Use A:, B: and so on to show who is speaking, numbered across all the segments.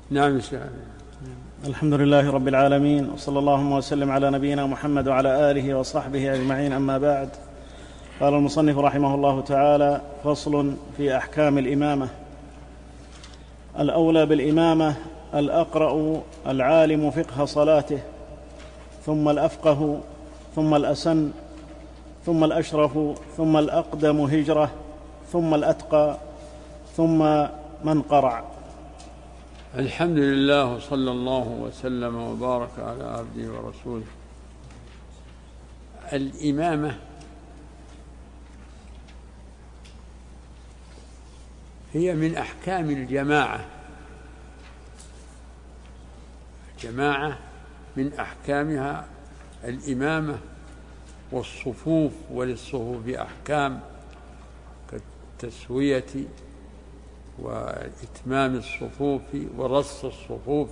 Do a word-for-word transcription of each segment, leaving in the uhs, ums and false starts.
A: نعم شاء.
B: الحمد لله رب العالمين، وصلى اللهم وسلم على نبينا محمد وعلى آله وصحبه أجمعين، أما بعد. قال المصنف رحمه الله تعالى: فصل في أحكام الإمامة. الأولى بالإمامة الأقرأ العالم فقه صلاته، ثم الأفقه، ثم الأسن، ثم الأشرف، ثم الأقدم هجرة، ثم الأتقى، ثم من قرع.
A: الحمد لله، وصلى الله وسلم وبارك على عبده ورسوله. الإمامة هي من أحكام الجماعة. الجماعة من أحكامها الإمامة والصفوف، وللصفوف أحكام كالتسوية وإتمام الصفوف ورص الصفوف.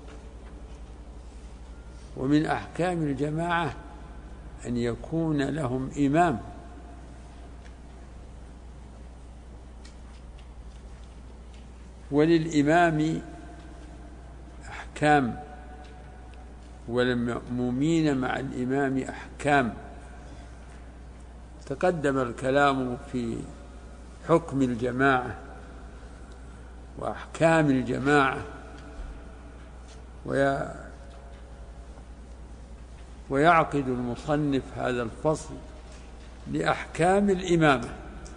A: ومن أحكام الجماعة أن يكون لهم إمام، وللإمام أحكام، وللمأمومين مع الإمام أحكام. تقدم الكلام في حكم الجماعة وأحكام الجماعة، ويعقد المصنف هذا الفصل لأحكام الإمامة.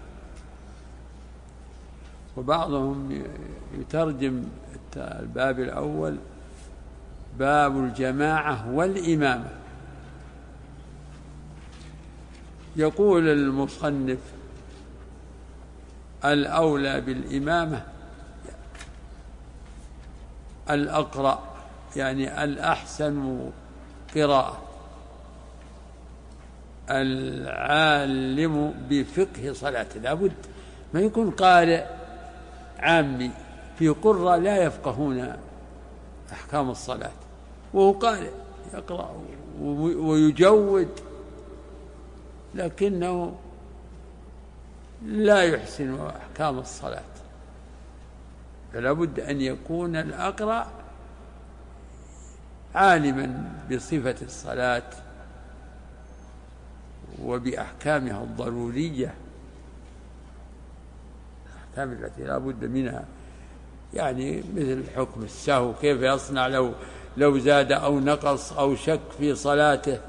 A: وبعضهم يترجم الباب الأول باب الجماعة والإمامة. يقول المصنف: الأولى بالإمامة الأقرأ، يعني الأحسن قراءة، العالم بفقه صلاته. لابد ما يكون قارئ عامي، في قرة لا يفقهون أحكام الصلاة، وهو قارئ يقرأ ويجود، لكنه لا يحسن أحكام الصلاة. فلا بد أن يكون الأقرأ عالما بصفة الصلاة وبأحكامها الضرورية، الأحكام التي لا بد منها، يعني مثل حكم السهو، كيف يصنع لو لو زاد أو نقص أو شك في صلاته.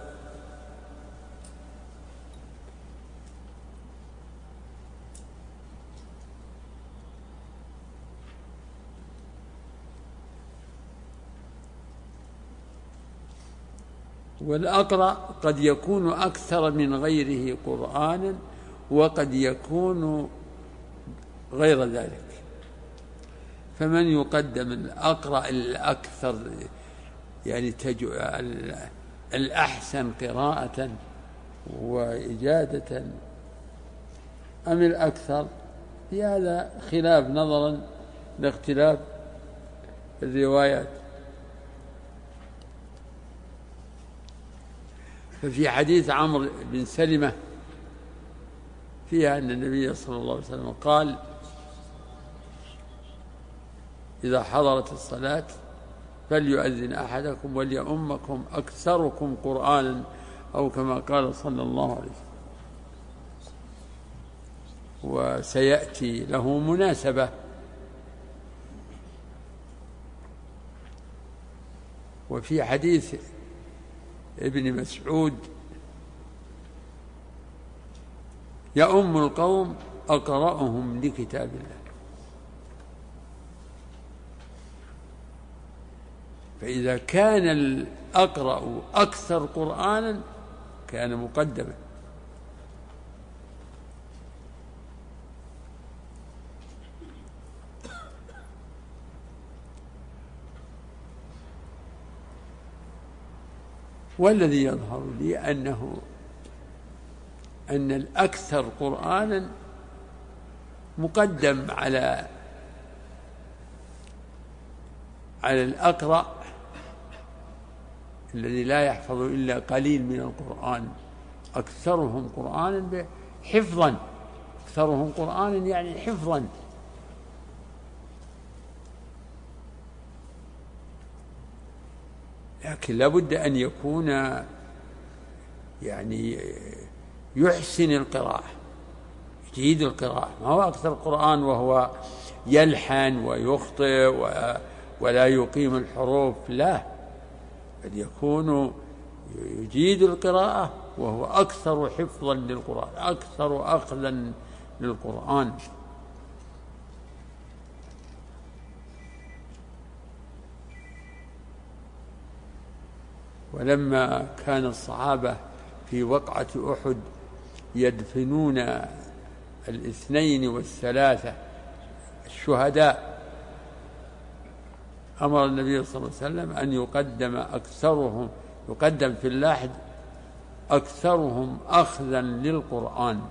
A: والأقرأ قد يكون أكثر من غيره قرآنا، وقد يكون غير ذلك. فمن يقدم الأقرأ الأكثر، يعني الأحسن قراءة وإجادة، أم الأكثر؟ في هذا خلاف نظرا لاختلاف الروايات. ففي حديث عمرو بن سلمة فيها أن النبي صلى الله عليه وسلم قال: إذا حضرت الصلاة فليؤذن أحدكم وليؤمكم أكثركم قرآنا، أو كما قال صلى الله عليه وسلم. وسيأتي له مناسبة. وفي حديث ابن مسعود: يؤم القوم أقرأهم لكتاب الله. فإذا كان الأقرأ أكثر قرآنا كان مقدما. والذي يظهر لي أنه أن الأكثر قرآنا مقدم على على الأقرأ الذي لا يحفظ إلا قليل من القرآن. أكثرهم قرآنا حفظا، أكثرهم قرآنا يعني حفظا. لكن لابد أن يكون يعني يحسن القراءة، يجيد القراءة، ما هو أكثر القرآن وهو يلحن ويخطئ ولا يقيم الحروف، لا، بل يكون يجيد القراءة وهو أكثر حفظا للقرآن، أكثر أخذا للقرآن. ولما كان الصحابة في وقعة أحد يدفنون الاثنين والثلاثة الشهداء، أمر النبي صلى الله عليه وسلم أن يقدم أكثرهم يقدم في اللحد أكثرهم أخذا للقرآن.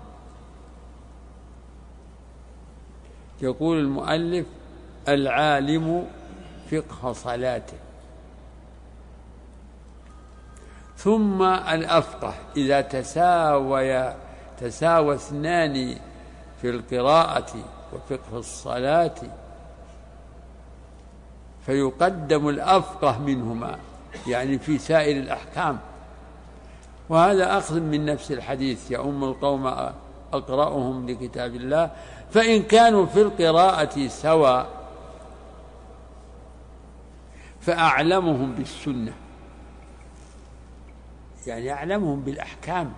A: يقول المؤلف: العالم فقه صلاته. ثم الأفقه إذا تساوي تساوى اثنان في القراءة وفقه الصلاة فيقدم الأفقه منهما، يعني في سائر الأحكام. وهذا أخذ من نفس الحديث: يا أم القوم أقرأهم لكتاب الله، فإن كانوا في القراءة سواء فأعلمهم بالسنة، يعني أعلمهم بالأحكام،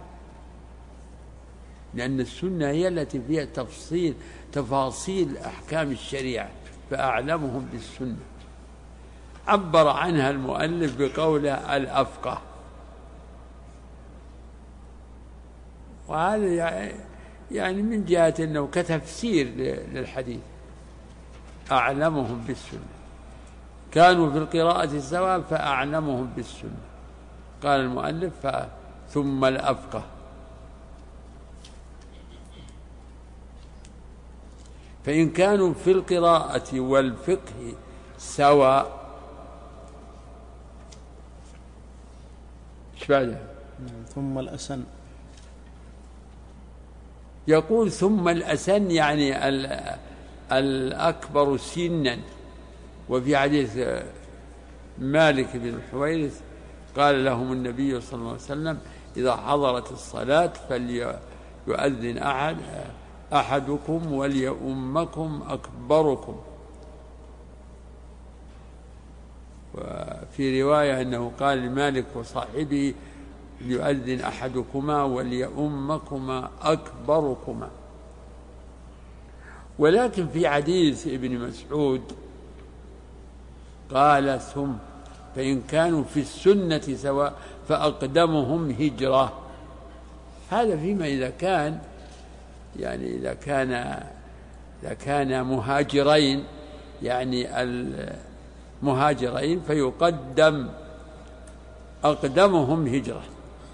A: لأن السنة هي التي فيها تفصيل تفاصيل أحكام الشريعة، فأعلمهم بالسنة. عبر عنها المؤلف بقوله الأفقه، وهذا يعني من جهة أنه كتفسير للحديث: أعلمهم بالسنة، كانوا في القراءة سواء فأعلمهم بالسنة. قال المؤلف: ثم الأفقه. فإن كانوا في القراءة والفقه سواء. ايش بعدها؟
B: ثم الأسن.
A: يقول: ثم الأسن، يعني الأكبر سنا. وفي حديث مالك بن الحويرث قال لهم النبي صلى الله عليه وسلم: إذا حضرت الصلاة فليؤذن أحد أحدكم وليؤمكم أكبركم. وفي رواية أنه قال لمالك وصاحبه: ليؤذن أحدكما وليؤمكما أكبركما. ولكن في حديث ابن مسعود قال: ثم فإن كانوا في السنة سواء فأقدمهم هجرة. هذا فيما إذا كان يعني إذا كان إذا كان مهاجرين، يعني المهاجرين فيقدم أقدمهم هجرة.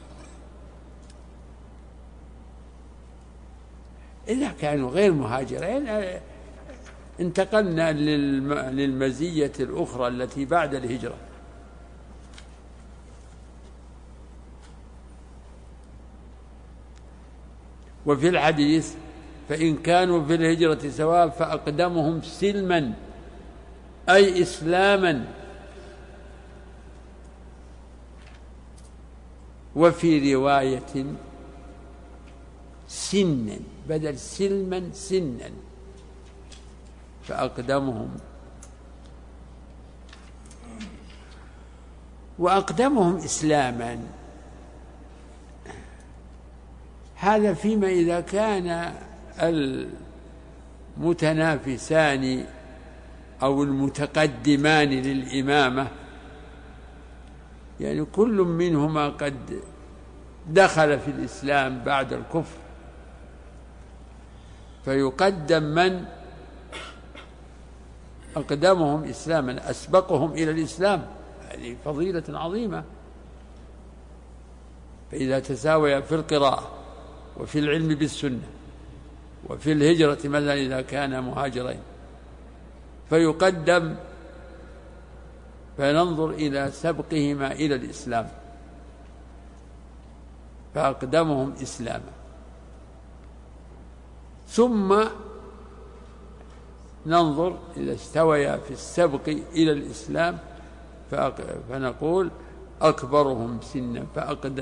A: إذا كانوا غير مهاجرين انتقلنا للمزية الأخرى التي بعد الهجرة. وفي الحديث: فإن كانوا في الهجرة سواء فأقدمهم سلما، أي إسلاما. وفي رواية: سنا، بدل سلما سنا، فأقدمهم. وأقدمهم إسلاما، هذا فيما إذا كان المتنافسان أو المتقدمان للإمامة يعني كل منهما قد دخل في الإسلام بعد الكفر، فيقدم من أقدمهم إسلاما، أسبقهم إلى الإسلام. هذه فضيلة عظيمة. فإذا تساوي في القراءة وفي العلم بالسنة وفي الهجرة مثلا إذا كان مهاجرين فيقدم، فننظر إلى سبقهما إلى الإسلام، فأقدمهم إسلاما. ثم ننظر إذا استويا في السبق إلى الإسلام فنقول أكبرهم سنا فأقدم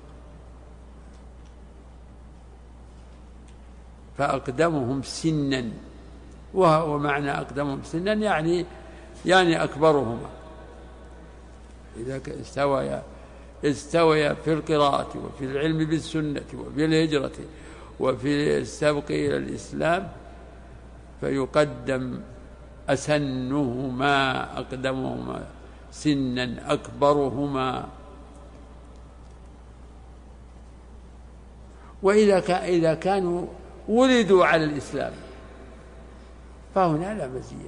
A: فأقدمهم سنا، ومعنى أقدمهم سنا يعني يعني أكبرهما، إذا استوى استوي في القراءة وفي العلم بالسنة وفي الهجرة وفي السبق إلى الإسلام فيقدم أسنهما أقدمهما سنا أكبرهما. وإذا إذا كانوا ولدوا على الإسلام فهنا لا مزية،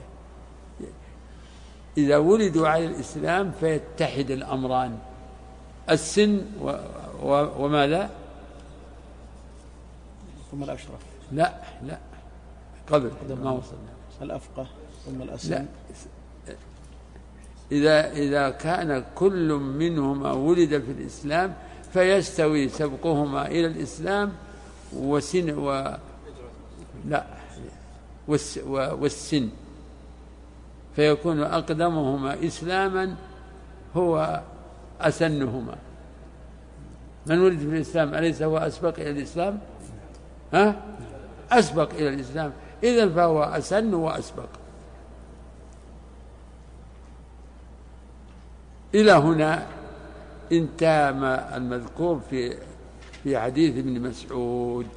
A: إذا ولدوا على الإسلام فيتحد الأمران، السن و... و... وماذا
B: ثم الأشرف،
A: لا لا قبل ما وصلنا
B: الأفقه ثم الأسن.
A: لا، إذا إذا كان كل منهما ولد في الإسلام فيستوي سبقهما إلى الإسلام وسن و لا والس... والسن، فيكون أقدمهما إسلاما هو أسنهما. من ولد في الإسلام أليس هو أسبق إلى الإسلام؟ ها؟ أسبق إلى الإسلام، إذن فهو أسن وأسبق. إلى هنا انتهى ما المذكور في في حديث ابن مسعود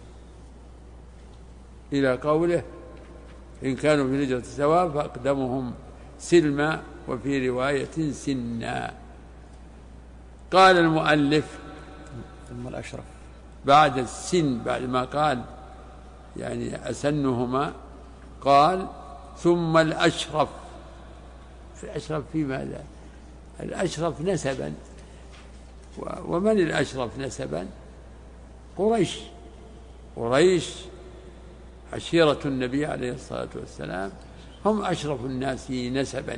A: إلى قوله إن كانوا في الهجرة سواء فأقدمهم سلما وفي رواية سنا. قال المؤلف
B: ثم الأشرف
A: بعد السن، بعد ما قال يعني أسنهما قال ثم الأشرف. الأشرف في ماذا؟ الأشرف نسبا، ومن الأشرف نسبا؟ قريش. قريش عشيرة النبي عليه الصلاة والسلام هم أشرف الناس نسبا،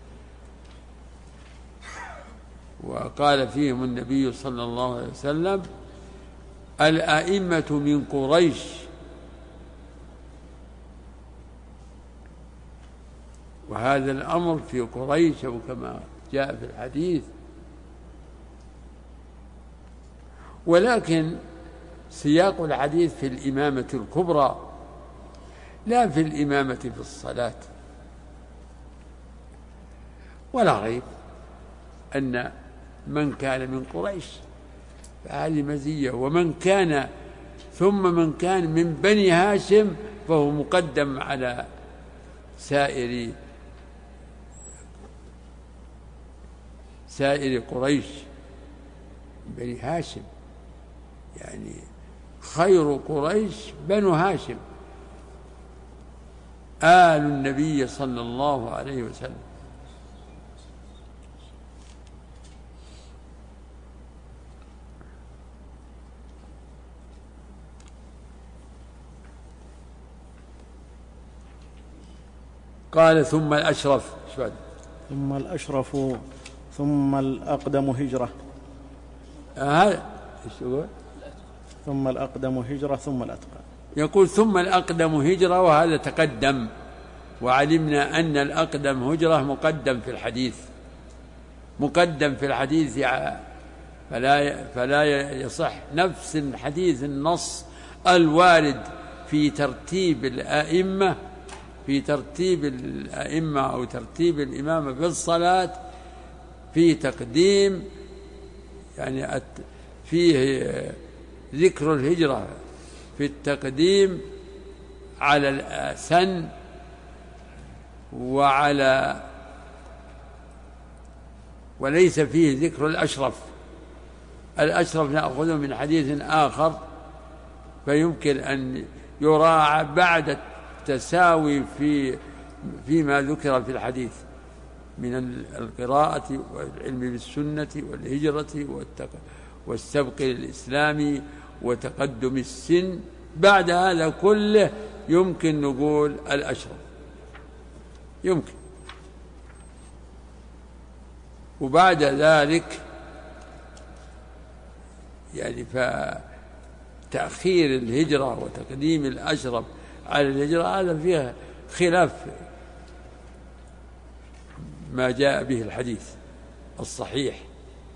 A: وقال فيهم النبي صلى الله عليه وسلم الأئمة من قريش. وهذا الأمر في قريش وكما جاء في الحديث، ولكن سياق الحديث في الإمامة الكبرى لا في الإمامة في الصلاة. ولا ريب أن من كان من قريش فهذه مزية، ومن كان ثم من كان من بني هاشم فهو مقدم على سائر سائر قريش. بني هاشم يعني خير قريش بنو هاشم آل النبي صلى الله عليه وسلم. قال ثم الأشرف شواد.
B: ثم الأشرف ثم الأقدم هجرة.
A: هذا ايش يقول؟
B: ثم الأقدم هجرة ثم الأتقى.
A: يقول ثم الأقدم هجرة، وهذا تقدم، وعلمنا أن الأقدم هجرة مقدم في الحديث، مقدم في الحديث فلا فلا يصح نفس الحديث النص الوارد في ترتيب الأئمة في ترتيب الأئمة أو ترتيب الإمامة في الصلاة في تقديم، يعني فيه ذكر الهجرة في التقديم على الأسن وعلى وليس فيه ذكر الأشرف. الأشرف نأخذه من حديث آخر فيمكن أن يراعى بعد التساوي في فيما ذكر في الحديث من القراءة والعلم بالسنة والهجرة والسبق للإسلام وتقدم السن. بعد هذا كله يمكن نقول الأشرف، يمكن. وبعد ذلك يعني فتأخير الهجرة وتقديم الأشرف على الهجرة هذا فيها خلاف ما جاء به الحديث الصحيح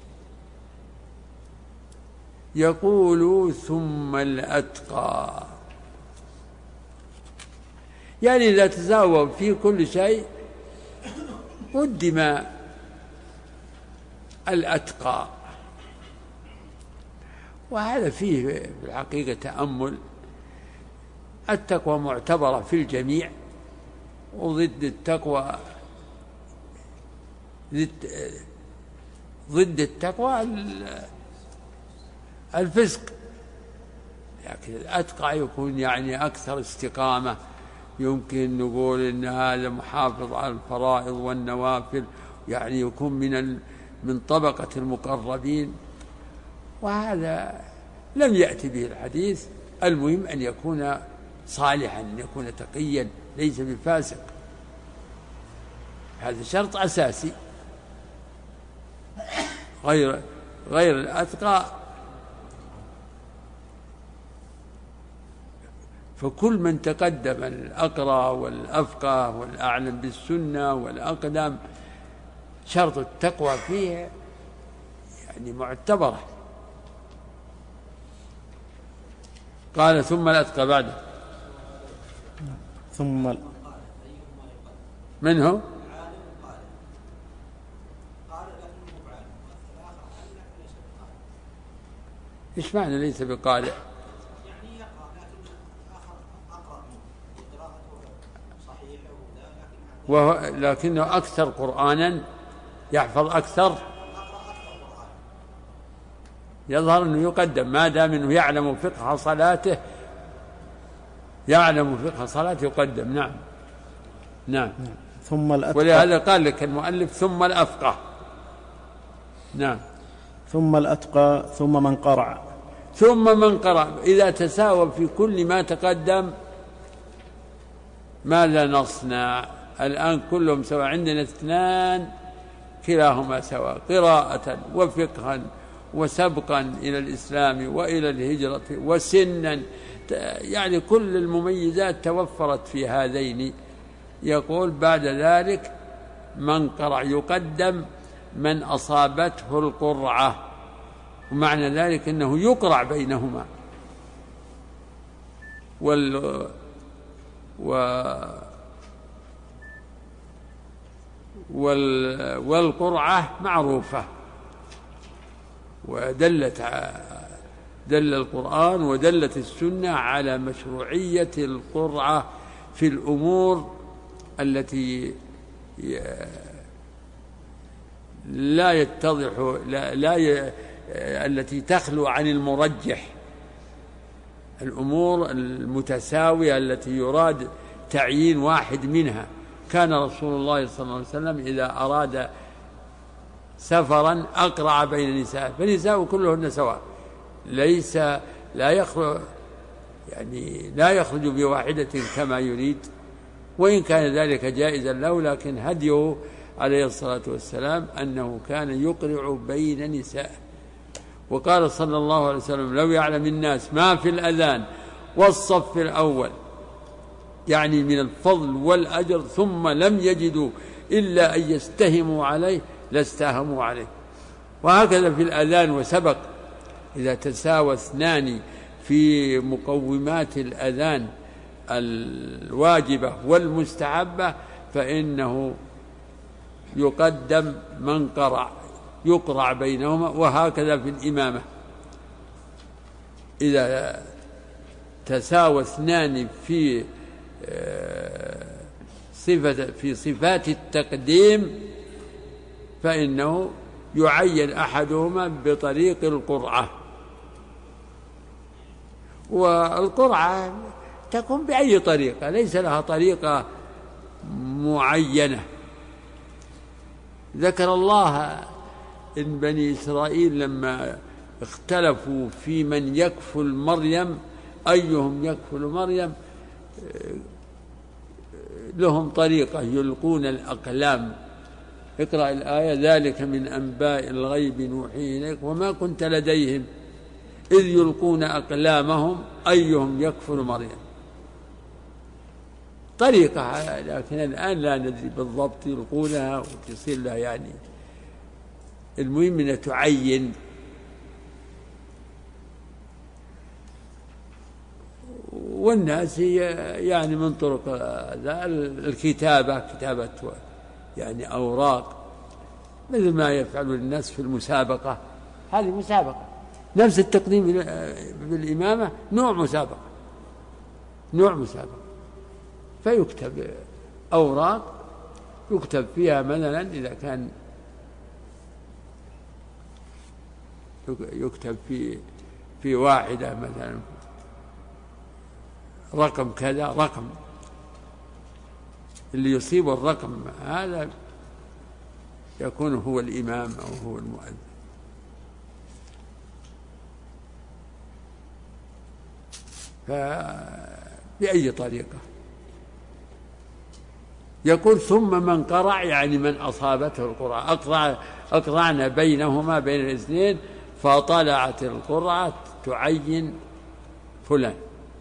A: يقول ثم الأتقى، يعني إذا تساوى في كل شيء قدم الأتقى. وهذا فيه في الحقيقة تأمل. التقوى معتبرة في الجميع، وضد التقوى ضد ضد التقوى الفسق، لكن الأتقى يكون يعني أكثر استقامة، يمكن نقول إن هذا محافظ على الفرائض والنوافل، يعني يكون من من طبقة المقربين، وهذا لم يأتي به الحديث. المهم أن يكون صالحا، أن يكون تقيا ليس بفاسق، هذا شرط أساسي. غير غير الأتقى فكل من تقدم الأقرأ والأفقه والأعلم بالسنة والأقدم شرط التقوى فيه يعني معتبرة. قال ثم الأتقى بعده
B: ثم
A: من هو؟ إيش معنى ليس بقارئ؟ وهو لكنه أكثر قرآنا، يحفظ أكثر، يظهر أنه يقدم ما دام أنه يعلم فقه صلاته، يعلم فقه صلاته يقدم. نعم نعم.
B: ثم الأتقى،
A: ولهذا قال لك المؤلف ثم الأفقه. نعم.
B: ثم الأتقى ثم من قرع.
A: ثم من قرع، إذا تساوى في كل ما تقدم ماذا نصنع الآن؟ كلهم سواء، عندنا اثنان كلاهما سواء، قراءة وفقها وسبقا إلى الإسلام وإلى الهجرة وسنا، يعني كل المميزات توفرت في هذين. يقول بعد ذلك من قرع، يقدم من أصابته القرعة، ومعنى ذلك أنه يقرع بينهما. وال و وال والقرعة معروفة، ودلت دل القرآن ودلت السنة على مشروعية القرعة في الأمور التي لا يتضح لا, لا ي... التي تخلو عن المرجح، الأمور المتساوية التي يراد تعيين واحد منها. كان رسول الله صلى الله عليه وسلم إذا أراد سفرا أقرع بين النساء، فالنساء كلهن سواء، ليس لا يخرج يعني لا يخرج بواحدة كما يريد، وإن كان ذلك جائزا له، لكن هديه عليه الصلاة والسلام أنه كان يقرع بين نساء. وقال صلى الله عليه وسلم لو يعلم الناس ما في الأذان والصف الأول، يعني من الفضل والأجر، ثم لم يجدوا إلا أن يستهموا عليه لاستهموا عليه. وهكذا في الأذان، وسبق إذا تساوى اثنان في مقومات الأذان الواجبة والمستحبة فإنه يقدم من قرع، يقرع بينهما. وهكذا في الإمامة، إذا تساوى اثنان في صفة في صفات التقديم فإنه يعين أحدهما بطريق القرعة. والقرعة تكون بأي طريقة، ليس لها طريقة معينة. ذكر الله إن بني إسرائيل لما اختلفوا في من يكفل مريم، أيهم يكفل مريم، لهم طريقة يلقون الأقلام. اقرأ الآية: ذلك من أنباء الغيب نوحيه إليك وما كنت لديهم إذ يلقون أقلامهم أيهم يكفل مريم. طريقة، لكن الآن لا ندري بالضبط يلقونها وتصير لها، يعني المهم أن تعين والناس هي يعني من طرق الكتابة كتابة يعني أوراق، مثل ما يفعل الناس في المسابقة، هذه مسابقة، نفس التقديم بالإمامة نوع مسابقة نوع مسابقة فيكتب أوراق يكتب فيها مثلا إذا كان يكتب في في واحدة مثلا رقم كذا، رقم اللي يصيب الرقم هذا يكون هو الإمام أو هو المؤذن. فبأي طريقة يقول ثم من قرع يعني من أصابته القرعة، أقرع أقرعنا بينهما بين الاثنين فطلعت القرعة تعين فلان،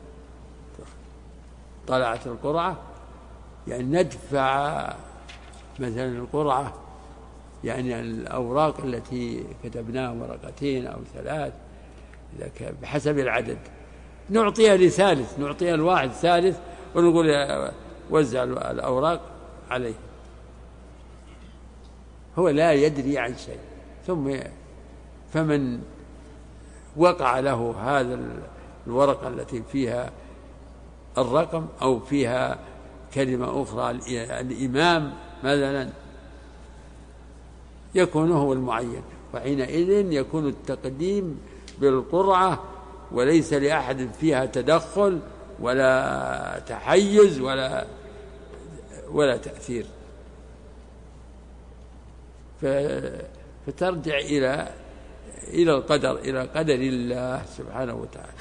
A: طلعت القرعة يعني ندفع مثلا القرعة يعني الأوراق التي كتبناها ورقتين أو ثلاث بحسب العدد نعطيها لثالث، نعطيها الواحد ثالث ونقول وزع الأوراق عليه، هو لا يدري عن شيء. ثم فمن وقع له هذا الورقة التي فيها الرقم أو فيها كلمة أخرى الإمام مثلا يكون هو المعين، وحينئذ يكون التقديم بالقرعة وليس لأحد فيها تدخل ولا تحيز ولا ولا تأثير، فترجع إلى إلى القدر، إلى قدر الله سبحانه وتعالى.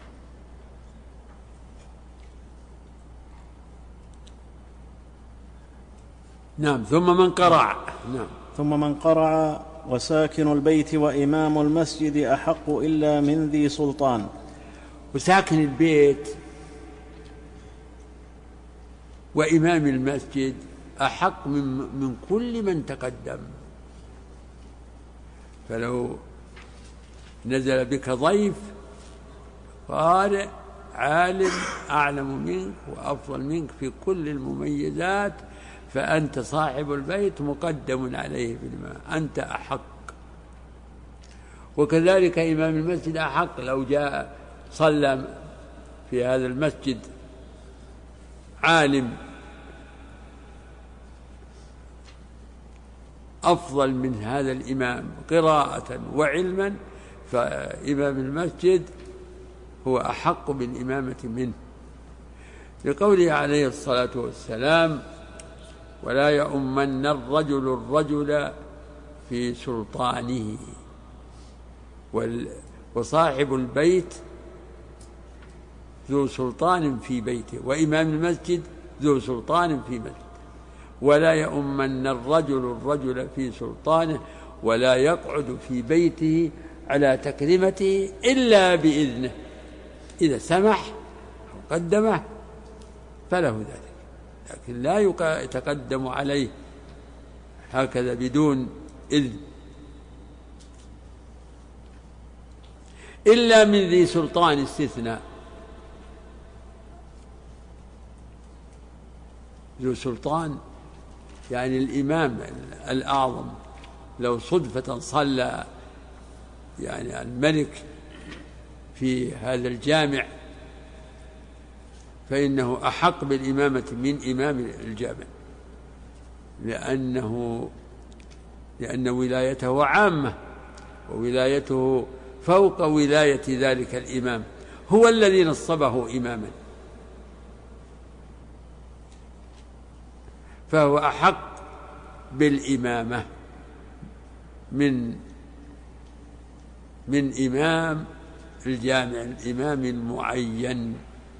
A: نعم. ثم من قرع. نعم.
B: ثم من قرع وساكن البيت وإمام المسجد أحق إلا من ذي سلطان.
A: وساكن البيت وإمام المسجد أحق من, من كل من تقدم. فلو نزل بك ضيف قارئ عالم أعلم منك وأفضل منك في كل المميزات فأنت صاحب البيت مقدم عليه بالإمام، أنت أحق. وكذلك إمام المسجد أحق، لو جاء صلى في هذا المسجد عالم أفضل من هذا الإمام قراءة وعلما فإمام المسجد هو أحق بالإمامة منه، لقوله عليه الصلاة والسلام ولا يؤمن الرجل الرجل في سلطانه، وصاحب البيت ذو سلطان في بيته وإمام المسجد ذو سلطان في مسجد. ولا يؤمن الرجل الرجل في سلطانه ولا يقعد في بيته على تكريمته إلا بإذنه، إذا سمح أو قدمه فله ذلك، لكن لا يتقدم عليه هكذا بدون إذن. إلا من ذي سلطان استثناء، ذو سلطان يعني الإمام الأعظم، لو صدفة صلى يعني الملك في هذا الجامع فإنه أحق بالإمامة من إمام الجامع، لأنه لأن ولايته عامة وولايته فوق ولاية ذلك الإمام، هو الذي نصبه إماما، فهو أحق بالإمامة من من إمام الجامع، الإمام المعين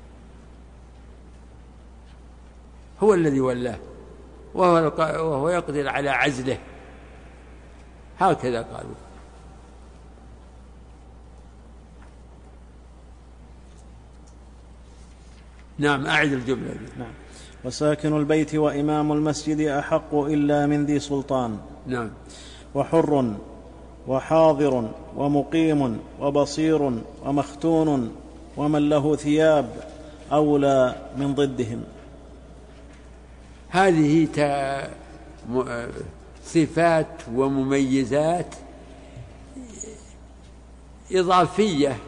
A: هو الذي ولاه وهو يقدر على عزله، هكذا قالوا. نعم. أعد الجملة دي.
B: نعم. وساكن البيت وإمام المسجد أحق إلا من ذي سلطان.
A: نعم.
B: وحر وحاضر ومقيم وبصير ومختون ومن له ثياب أولى من ضدهم؟
A: هذه صفات ومميزات إضافية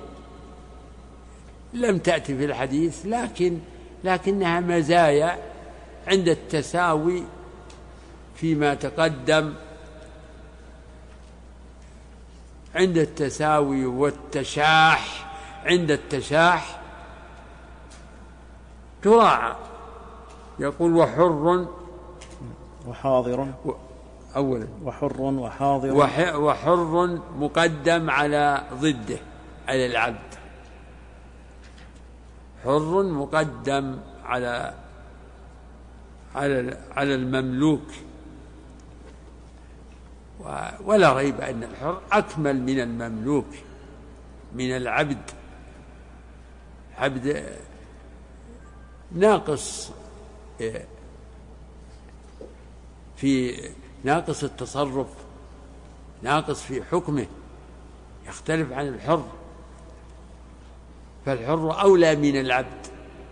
A: لم تأتي في الحديث، لكن لكنها مزايا عند التساوي فيما تقدم، عند التساوي والتشاح، عند التشاح تراعى. يقول وحر
B: وحاضر
A: أولا،
B: وحر وحاضر
A: وحر مقدم على ضده، على العبد. حر مقدم على على على المملوك، ولا ريب أن الحر أكمل من المملوك، من العبد. عبد ناقص في ناقص التصرف، ناقص في حكمه، يختلف عن الحر، فالحر أولى من العبد.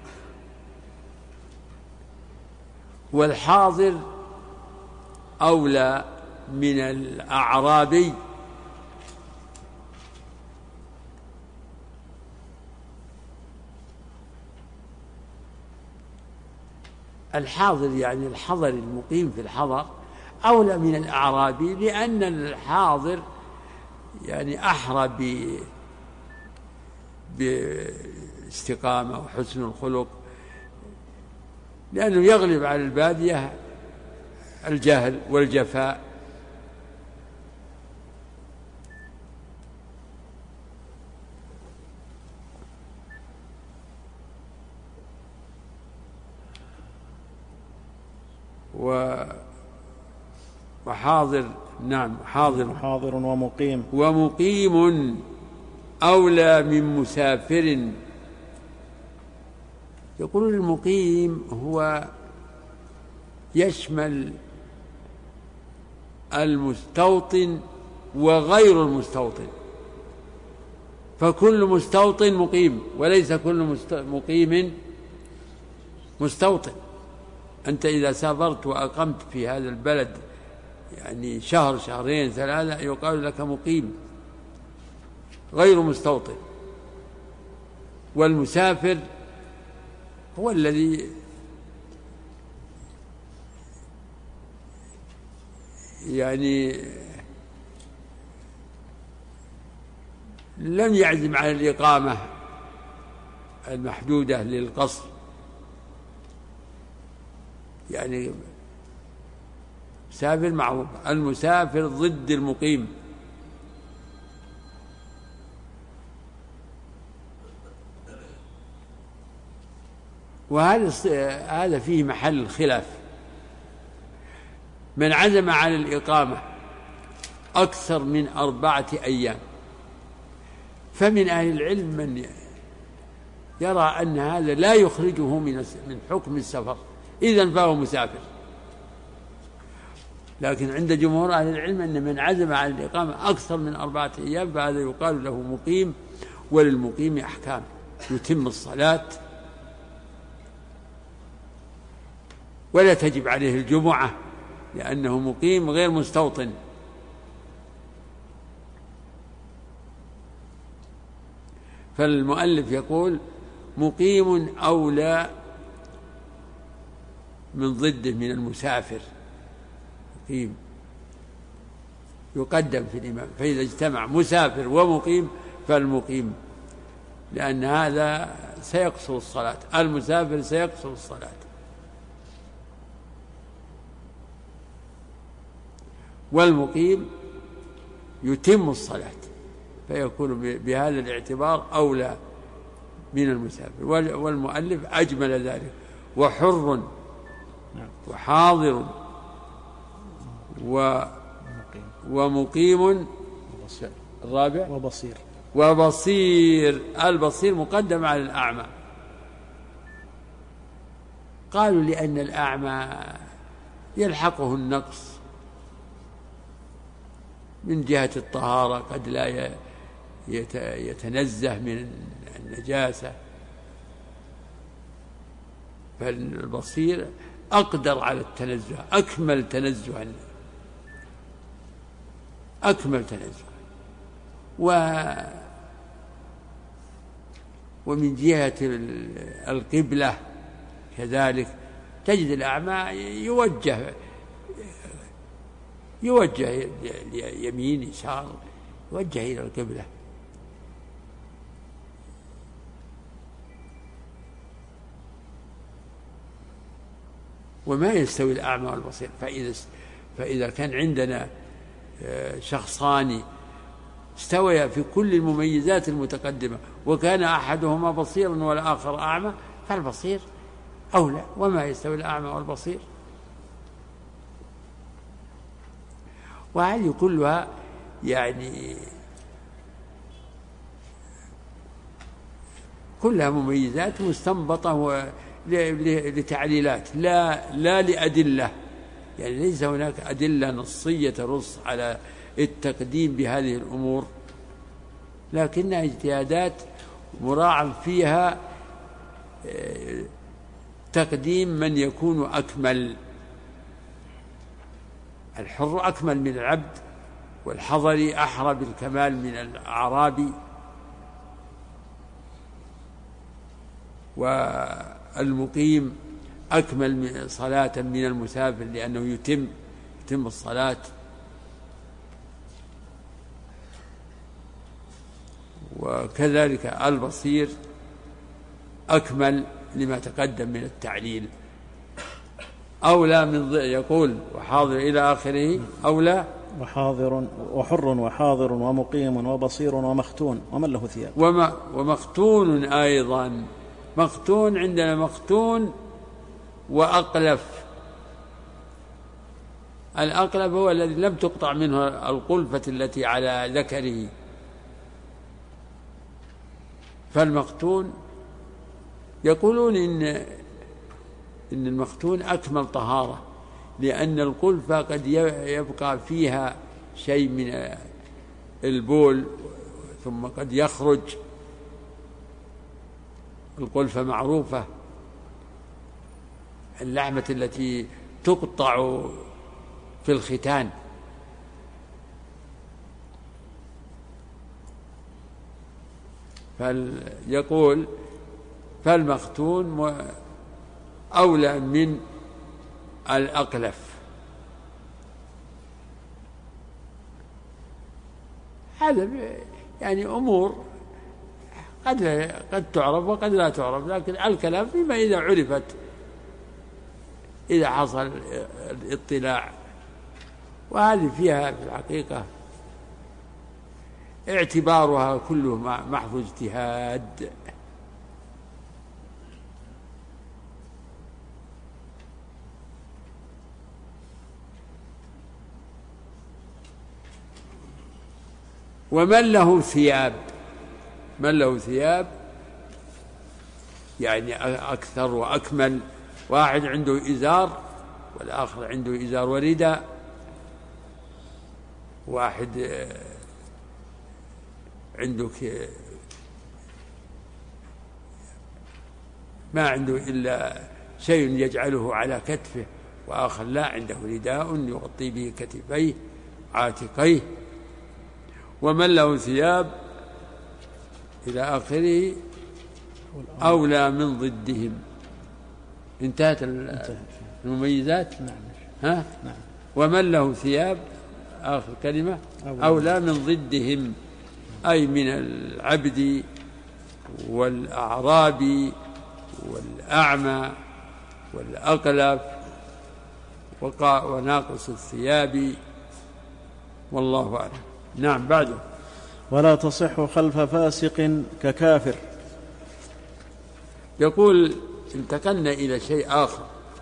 A: والحاضر أولى من الأعرابي، الحاضر يعني الحضر المقيم في الحضر أولى من الأعرابي، لأن الحاضر يعني أحرى باستقامة وحسن الخلق، لأنه يغلب على البادية الجهل والجفاء. وحاضر نعم حاضر
B: حاضر ومقيم
A: ومقيم أولى من مسافر. يقول المقيم هو يشمل المستوطن وغير المستوطن، فكل مستوطن مقيم وليس كل مقيم مستوطن. أنت إذا سافرت وأقمت في هذا البلد يعني شهر شهرين ثلاثة يقال لك مقيم غير مستوطن. والمسافر هو الذي يعني لم يعزم على الإقامة المحدودة للقصر، يعني مسافر معروف. المسافر ضد المقيم. وهذا هذا فيه محل الخلاف. من عزم على الإقامة أكثر من أربعة أيام، فمن أهل العلم من يرى أن هذا لا يخرجه من حكم السفر، إذن فهو مسافر. لكن عند جمهور أهل العلم أن من عزم على الإقامة أكثر من أربعة أيام فهذا يقال له مقيم. وللمقيم أحكام: يتم الصلاة، ولا تجب عليه الجمعة لأنه مقيم غير مستوطن. فالمؤلف يقول مقيم أولى من ضده من المسافر. مقيم يقدم في الإمام، فإذا اجتمع مسافر ومقيم فالمقيم، لأن هذا سيقصر الصلاة، المسافر سيقصر الصلاة. والمقيم يتم الصلاة، فيكون بهذا الاعتبار أولى من المسافر. والمؤلف أجمل ذلك: وحر وحاضر ومقيم. الرابع
B: وبصير.
A: وبصير. البصير مقدم على الأعمى. قالوا لأن الأعمى يلحقه النقص من جهة الطهارة، قد لا يتنزه من النجاسة، فالبصير أقدر على التنزه، أكمل تنزها، أكمل تنزها. و ومن جهة القبلة كذلك تجد الأعمى يوجه يوجه يمين يسار، يوجه إلى القبلة. وما يستوي الأعمى والبصير. فإذا فإذا كان عندنا شخصان استويا في كل المميزات المتقدمة وكان أحدهما بصيرا والآخر أعمى، فالبصير أولى. وما يستوي الأعمى والبصير. وهذه كلها يعني كلها مميزات مستنبطة لتعليلات، لا لا لأدلة. يعني ليس هناك أدلة نصية ترص على التقديم بهذه الأمور، لكنها اجتهادات مراعى فيها تقديم من يكون أكمل. الحر أكمل من العبد، والحضري أحرى بالكمال من الأعرابي، والمقيم أكمل صلاة من المسافر لأنه يتم يتم الصلاة. وكذلك البصير أكمل لما تقدم من التعليل. أولى من ض... يقول وحاضر إلى آخره. أولى
B: وحاضر وحر وحاضر ومقيم وبصير ومختون ومن له ثياب.
A: وما ومختون أيضا. مختون عندنا مختون وأقلف. الأقلف هو الذي لم تقطع منه القلفة التي على ذكره، فالمختون يقولون إن إن المختون أكمل طهارة، لأن القلفة قد يبقى فيها شيء من البول ثم قد يخرج. القلفة معروفة، اللحمة التي تقطع في الختان. فيقول فالمختون أولى من الأقلف. هذا يعني أمور قد قد تعرف وقد لا تعرف، لكن الكلام فيما إذا عرفت، إذا حصل الاطلاع. وهذه فيها في الحقيقة اعتبارها كله محض اجتهاد. ومن له ثياب. من له ثياب يعني أكثر وأكمل. واحد عنده إزار والآخر عنده إزار ورداء. واحد عنده ما عنده إلا شيء يجعله على كتفه، وآخر لا، عنده رداء يغطي به كتفيه عاتقيه. ومن له ثياب إلى آخره أولى من ضدهم. انتهت المميزات. ها؟ ومن له ثياب آخر كلمة أولى من ضدهم، أي من العبد والأعرابي والأعمى والأقلف وناقص الثياب. والله أعلم. نعم. بعده
B: ولا تصح خلف فاسق ككافر.
A: يقول انتقلنا إلى شيء آخر،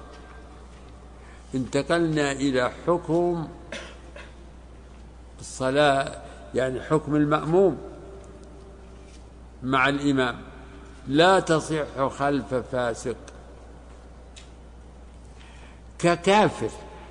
A: انتقلنا إلى حكم الصلاة، يعني حكم المأموم مع الإمام. لا تصح خلف فاسق ككافر.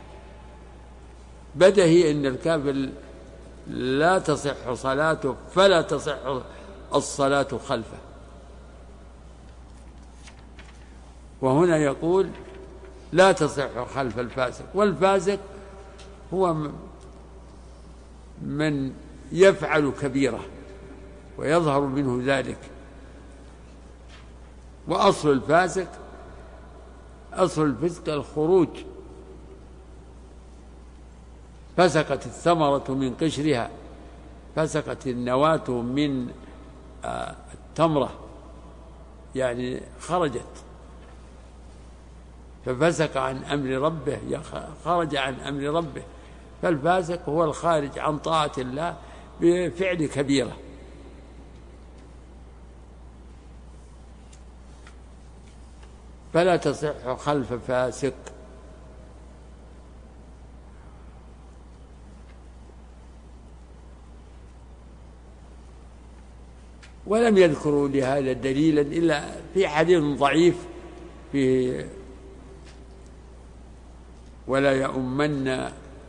A: بدهي أن الكافر لا تصح صلاته، فلا تصح الصلاة خلفه. وهنا يقول لا تصح خلف الفاسق، والفاسق هو من يفعل كبيرة ويظهر منه ذلك. وأصل الفاسق أصل الفسق الخروج، فسقت الثمرة من قشرها، فسقت النواة من التمرة، يعني خرجت، ففسق عن أمر ربه، خرج عن أمر ربه. فالفاسق هو الخارج عن طاعة الله بفعل كبيرة. فلا تصح خلف فاسق. ولم يذكروا لهذا دليلا إلا في حديث ضعيف في ولا يؤمن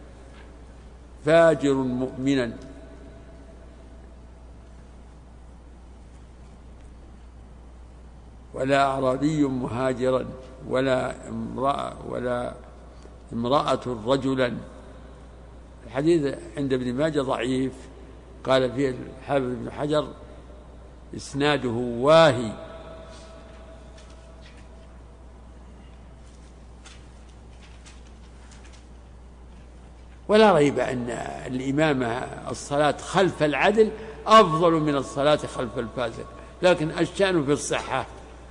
A: فاجر مؤمنا، ولا أعرابي مهاجرا، ولا امرأة ولا امرأة رجلا. الحديث عند ابن ماجه ضعيف، قال فيه الحافظ ابن حجر إسناده واهي. ولا ريب أن الإمامة الصلاة خلف العدل أفضل من الصلاة خلف الفاسق، لكن الشأن في الصحة.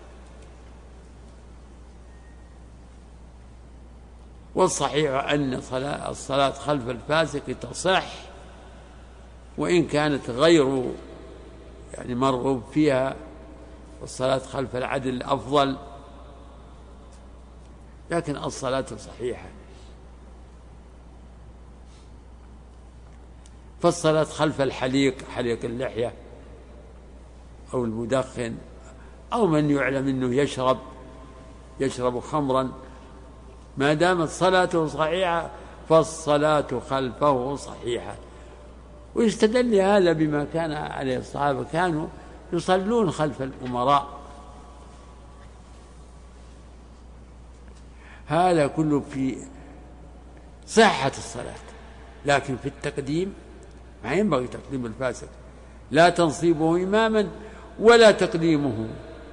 A: والصحيح أن الصلاة خلف الفاسق تصح، وإن كانت غير يعني مرغوب فيها، والصلاة خلف العدل أفضل، لكن الصلاة صحيحة. فالصلاة خلف الحليق، حليق اللحية أو المدخن، أو من يعلم أنه يشرب يشرب خمرا، ما دامت صلاته صحيحة فالصلاة خلفه صحيحة. ويستدل هذا بما كان عليه الصحابة، كانوا يصلون خلف الأمراء. هذا كله في صحة الصلاة، لكن في التقديم ما ينبغي تقديم الفاسق، لا تنصيبه إماما ولا تقديمه.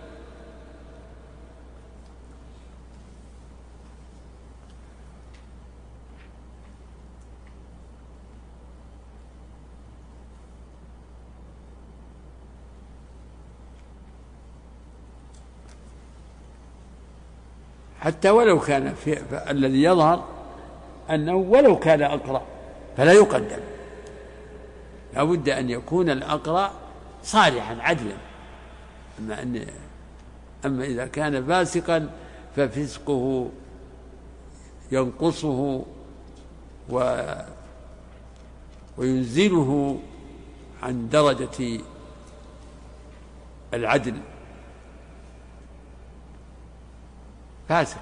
A: حتى ولو كان في الذي يظهر أنه ولو كان أقرأ فلا يقدم، لا بد أن يكون الأقرأ صالحا عدلا. أما, أن أما إذا كان فاسقا ففسقه ينقصه و وينزله عن درجة العدل، فاسق.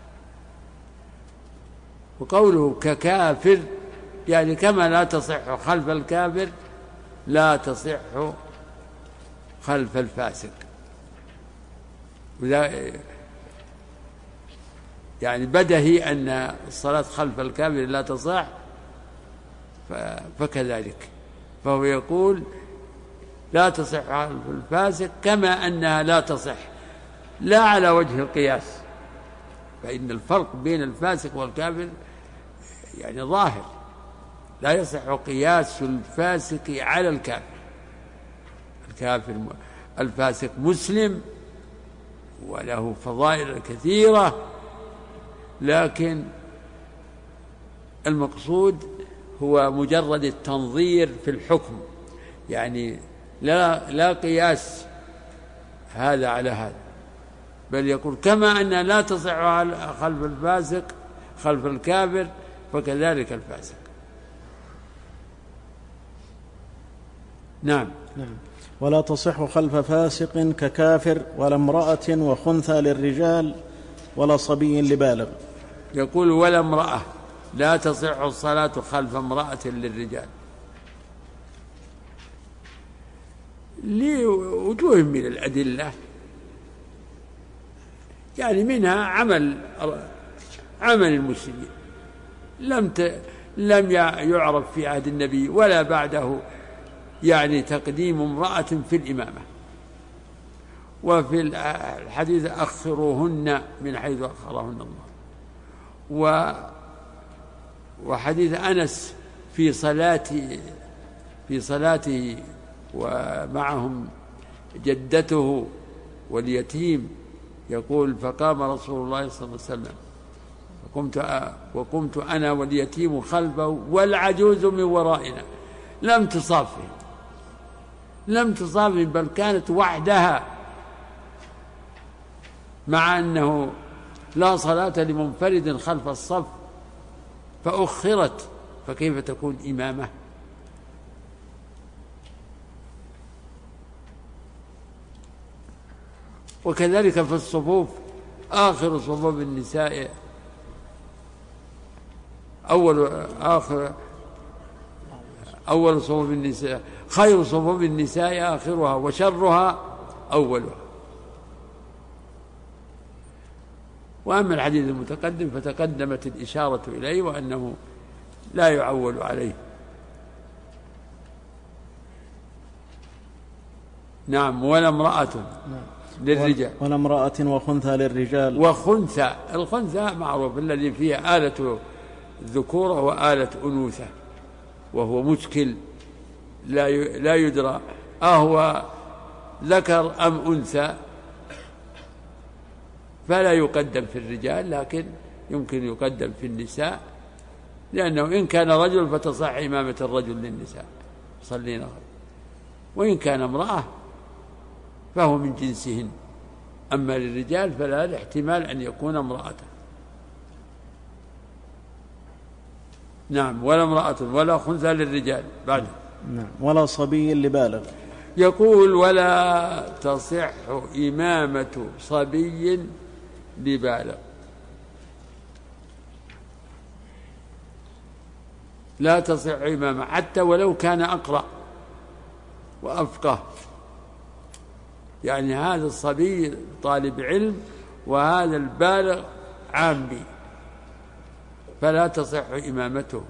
A: وقوله ككافر يعني كما لا تصح خلف الكافر لا تصح خلف الفاسق. يعني بدهي أن الصلاة خلف الكافر لا تصح، فكذلك فهو يقول لا تصح خلف الفاسق كما أنها لا تصح، لا على وجه القياس، فإن الفرق بين الفاسق والكافر يعني ظاهر، لا يصح قياس الفاسق على الكافر. الكافر الفاسق مسلم وله فضائل كثيرة، لكن المقصود هو مجرد التنظير في الحكم، يعني لا لا قياس هذا على هذا، بل يقول كما أن لا تصح خلف الفاسق خلف الكافر فكذلك الفاسق. نعم.
B: نعم. ولا تصح خلف فاسق ككافر ولا امرأة وخنثى للرجال ولا صبي لبالغ.
A: يقول ولا امرأة، لا تصح الصلاة خلف امرأة للرجال لوجوه من الأدلة. يعني منها عمل عمل المسلمين، لم ت... لم يعرف في عهد النبي ولا بعده يعني تقديم امرأة في الإمامة. وفي الحديث أخروهن من حيث أخرهن الله. و وحديث أنس في صلاة في صلاته ومعهم جدته واليتيم يقول: فقام رسول الله صلى الله عليه وسلم وقمت, وقمت أنا واليتيم خلفه والعجوز من ورائنا، لم تصافه لم تصافه بل كانت وحدها، مع أنه لا صلاة لمنفرد خلف الصف فأخرت، فكيف تكون إمامة؟ وكذلك في الصفوف، آخر صفوف النساء أول آخر أول صفوف النساء خير صفوف النساء آخرها وشرها أولها. وأما الحديث المتقدم فتقدمت الإشارة إليه وأنه لا يعول عليه. نعم. ولا امرأة للرجال،
B: ولا امرأة وخنثى للرجال.
A: وخنثى، الخنثى معروف الذي فيها آلة الذكورة وآلة أنوثة، وهو مشكل لا لا يدرى أهو ذكر أم أنثى، فلا يقدم في الرجال لكن يمكن يقدم في النساء، لأنه إن كان رجل فتصح إمامة الرجل للنساء صلينا، وإن كان امرأة فهو من جنسهن. أما للرجال فلا الاحتمال أن يكون امرأة. نعم. ولا امرأة ولا خنثى للرجال. بعد
B: نعم. ولا صبي لبالغ.
A: يقول: ولا تصح إمامة صبي لبالغ. لا تصح إمامة حتى ولو كان أقرأ وأفقه، يعني هذا الصبي طالب علم وهذا البالغ عامي، فلا تصح إمامته،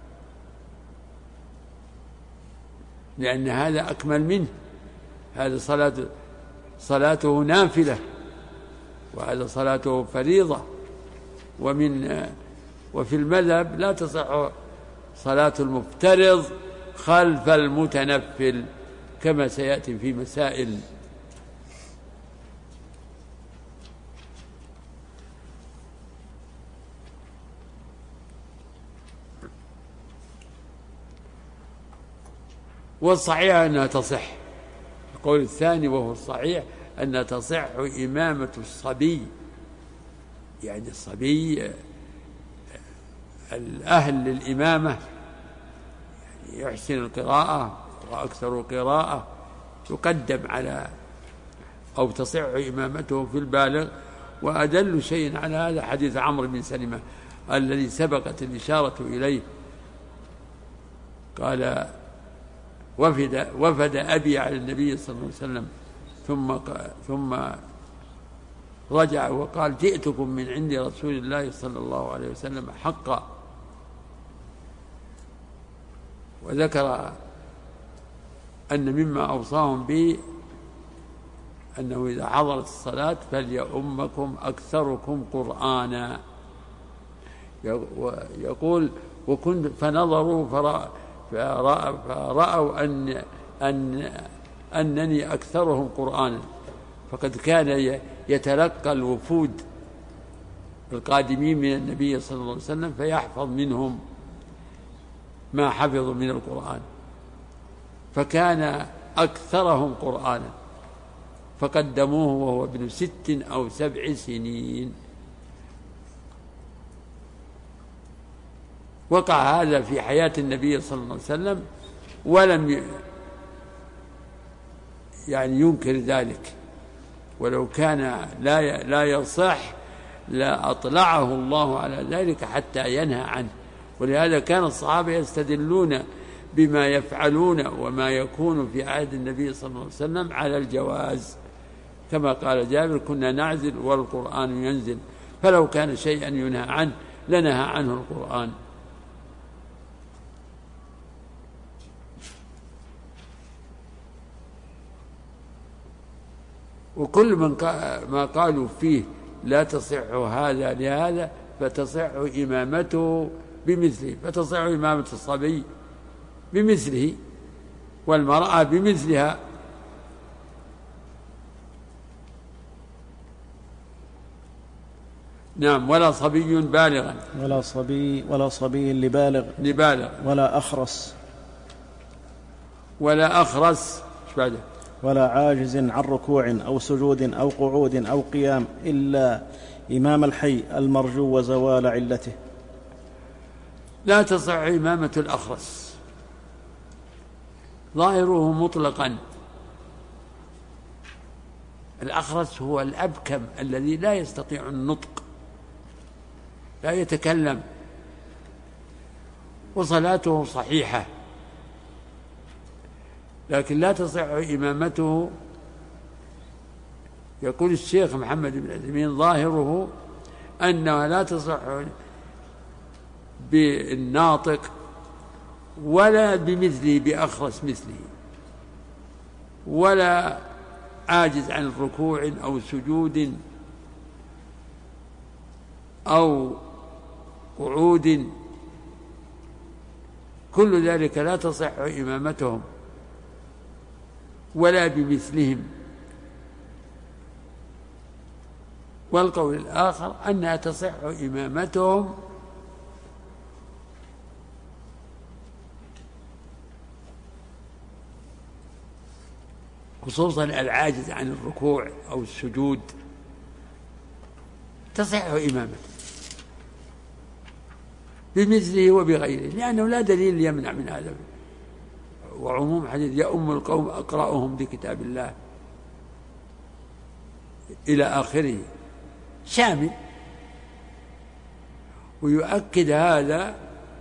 A: لأن هذا أكمل منه، هذا صلاة صلاته نافلة وهذا صلاته فريضة. ومن وفي المذهب لا تصح صلاة المفترض خلف المتنفل كما سيأتي في مسائل. والصحيح أنها تصح، القول الثاني وهو الصحيح أنها تصح إمامة الصبي، يعني الصبي الأهل للإمامة، يعني يحسن القراءة وأكثر قراءة يقدم على أو تصح إمامته في البالغ. وأدل شيء على هذا حديث عمرو بن سلمة الذي سبقت الإشارة إليه، قال: وفد, وفد أبي على النبي صلى الله عليه وسلم ثم, ثم رجع وقال: جئتكم من عند رسول الله صلى الله عليه وسلم حقا. وذكر أن مما أوصاهم به أنه إذا حضرت الصلاة فليؤمكم أكثركم قرآنا. يقول: وكنت فنظروا فرأى فرأوا أن أن أنني أكثرهم قرآنا، فقد كان يتلقى الوفود القادمين من النبي صلى الله عليه وسلم فيحفظ منهم ما حفظوا من القرآن، فكان أكثرهم قرآنا فقدموه وهو ابن ست أو سبع سنين. وقع هذا في حياة النبي صلى الله عليه وسلم ولم يعني ينكر ذلك، ولو كان لا لا يصح لا أطلعه الله على ذلك حتى ينهى عنه. ولهذا كان الصحابة يستدلون بما يفعلون وما يكون في عهد النبي صلى الله عليه وسلم على الجواز، كما قال جابر: كنا نعزل والقرآن ينزل، فلو كان شيئا ينهى عنه لنهى عنه القرآن. وكل من ما قالوا فيه لا تصح هذا لهذا فتصح إمامته بمثله، فتصح إمامة الصبي بمثله والمرأة بمثلها. نعم. ولا صبي بالغا،
B: ولا صبي ولا صبي لبالغ
A: لبالغ
B: ولا أخرس
A: ولا أخرس إيش بعده؟
B: ولا عاجز عن ركوع أو سجود أو قعود أو قيام إلا إمام الحي المرجو وزوال علته.
A: لا تصح إمامة الأخرس، ظاهره مطلقا. الأخرس هو الأبكم الذي لا يستطيع النطق، لا يتكلم، وصلاته صحيحة، لكن لا تصح إمامته. يقول الشيخ محمد بن عثيمين: ظاهره أنها لا تصح بالناطق ولا بمثله بأخرس مثله، ولا عاجز عن ركوع أو سجود أو قعود، كل ذلك لا تصح إمامتهم ولا بمثلهم. والقول الآخر أنها تصح إمامتهم خصوصا العاجز عن الركوع أو السجود، تصح إمامته بمثله وبغيره، لأنه لا دليل يمنع من هذا. وعموم حديث: يؤم القوم أقرأهم لكتاب الله إلى آخره شامل. ويؤكد هذا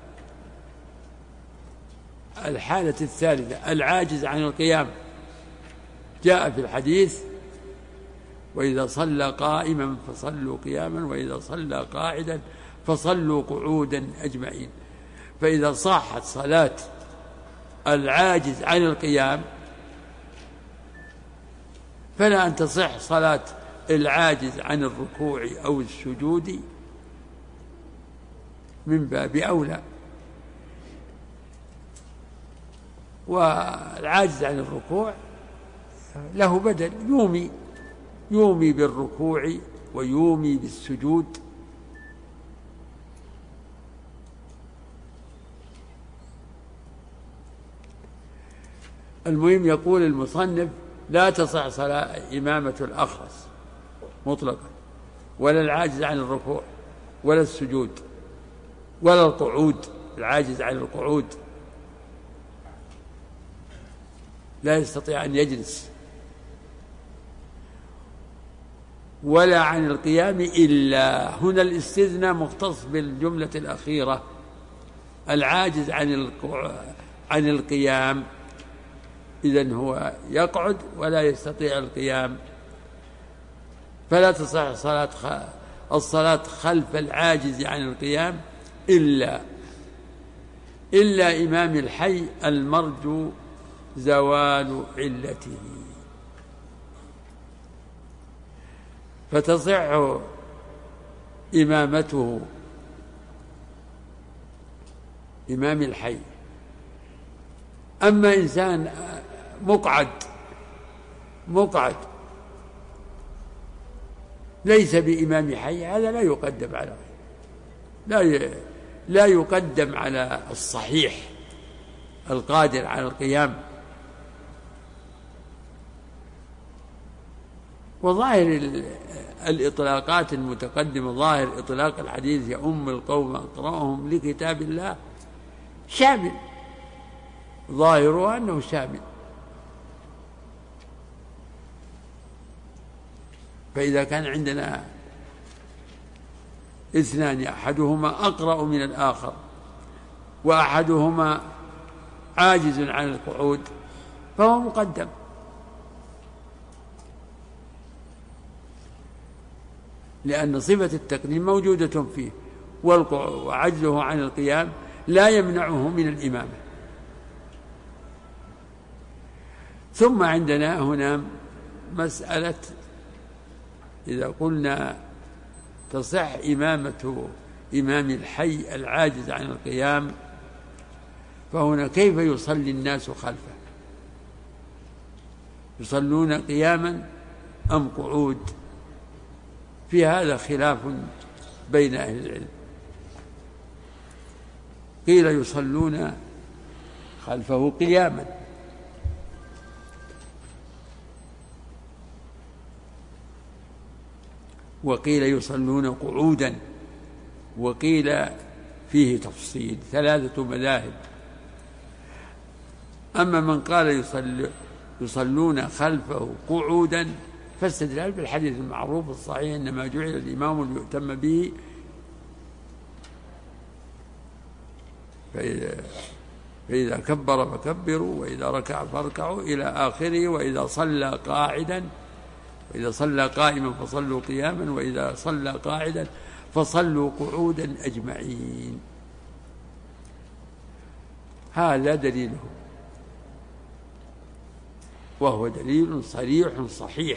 A: الحالة الثالثة: العاجز عن القيام. جاء في الحديث: وإذا صلى قائما فصلوا قياما، وإذا صلى قاعدا فصلوا قعودا أجمعين. فإذا صحت صلاة العاجز عن القيام فلا أن تصح صلاة العاجز عن الركوع أو السجود من باب أولى. والعاجز عن الركوع له بدل، يومي يومي بالركوع ويومي بالسجود. المهم، يقول المصنف: لا تصح صلاة إمامة الأخرس مطلقا، ولا العاجز عن الركوع ولا السجود ولا القعود، العاجز عن القعود لا يستطيع أن يجلس، ولا عن القيام إلا. هنا الاستثناء مختص بالجملة الأخيرة: العاجز عن عن القيام، إذن هو يقعد ولا يستطيع القيام، فلا تصح صلاة الصلاة خلف العاجز عن القيام إلا إلا إمام الحي المرجو زوال علته. فتصح إمامته إمام الحي. أما إنسان مقعد مقعد ليس بإمام حي، هذا لا يقدم على لا لا يقدم على الصحيح القادر على القيام. وظاهر الإطلاقات المتقدمة، ظاهر إطلاق الحديث: يؤم القوم أقرأهم لكتاب الله، شامل، ظاهره أنه شامل. فإذا كان عندنا اثنان أحدهما أقرأ من الآخر وأحدهما عاجز عن القعود فهو مقدم. لأن صفة التقديم موجودة فيه، وعجزه عن القيام لا يمنعه من الإمامة. ثم عندنا هنا مسألة إذا قلنا تصح إمامة إمام الحي العاجز عن القيام، فهنا كيف يصلي الناس خلفه؟ يصلون قياما أم قعود؟ في هذا خلاف بين أهل العلم. قيل يصلون خلفه قياما، وقيل يصلون قعودا، وقيل فيه تفصيل، ثلاثة مذاهب. أما من قال يصل يصلون خلفه قعودا فاستدلال بالحديث المعروف الصحيح إنما جعل الإمام ليؤتم به، فإذا, فإذا كبر فكبروا، وإذا ركع فاركعوا إلى آخره، وإذا صلى قاعدا وإذا صلى قائما فصلوا قياما، وإذا صلى قاعدا فصلوا قعودا أجمعين. هذا دليله، وهو دليل صريح صحيح.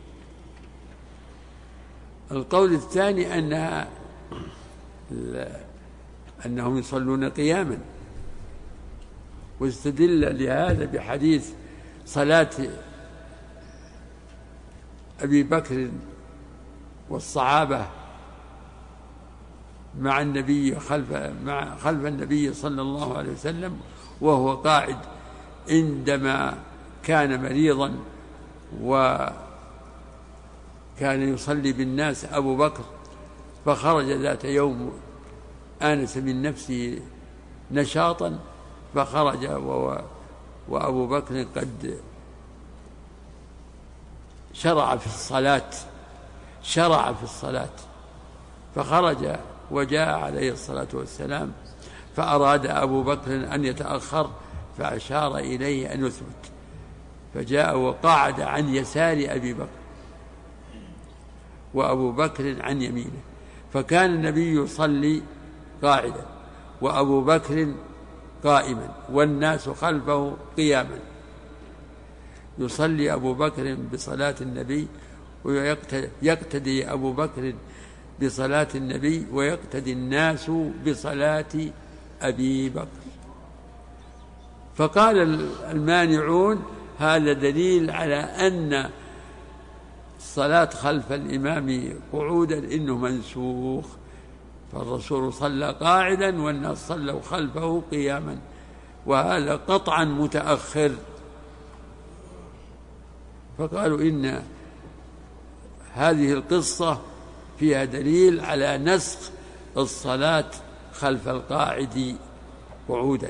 A: القول الثاني أنها أنهم يصلون قياما، واستدل لهذا بحديث صلاة أبي بكر والصحابة مع النبي خلف مع خلف النبي صلى الله عليه وسلم وهو قاعد عندما كان مريضا، وكان يصلي بالناس أبو بكر، فخرج ذات يوم آنس من نفسه نشاطا فخرج وأبو بكر قد شرع في الصلاة شرع في الصلاة فخرج وجاء عليه الصلاة والسلام، فأراد أبو بكر أن يتأخر فأشار إليه أن يثبت، فجاء وقعد عن يسار أبي بكر وأبو بكر عن يمينه، فكان النبي يصلي قاعدا وأبو بكر قائما والناس خلفه قياما. يصلي أبو بكر بصلاة النبي ويقتدي أبو بكر بصلاة النبي ويقتدي الناس بصلاة أبي بكر. فقال المانعون هذا دليل على أن الصلاة خلف الإمام قعودا إنه منسوخ، فالرسول صلى قاعدا والناس صلوا خلفه قياما، وهذا قطعا متأخر. فقالوا إن هذه القصة فيها دليل على نسخ الصلاة خلف القاعد قعودا،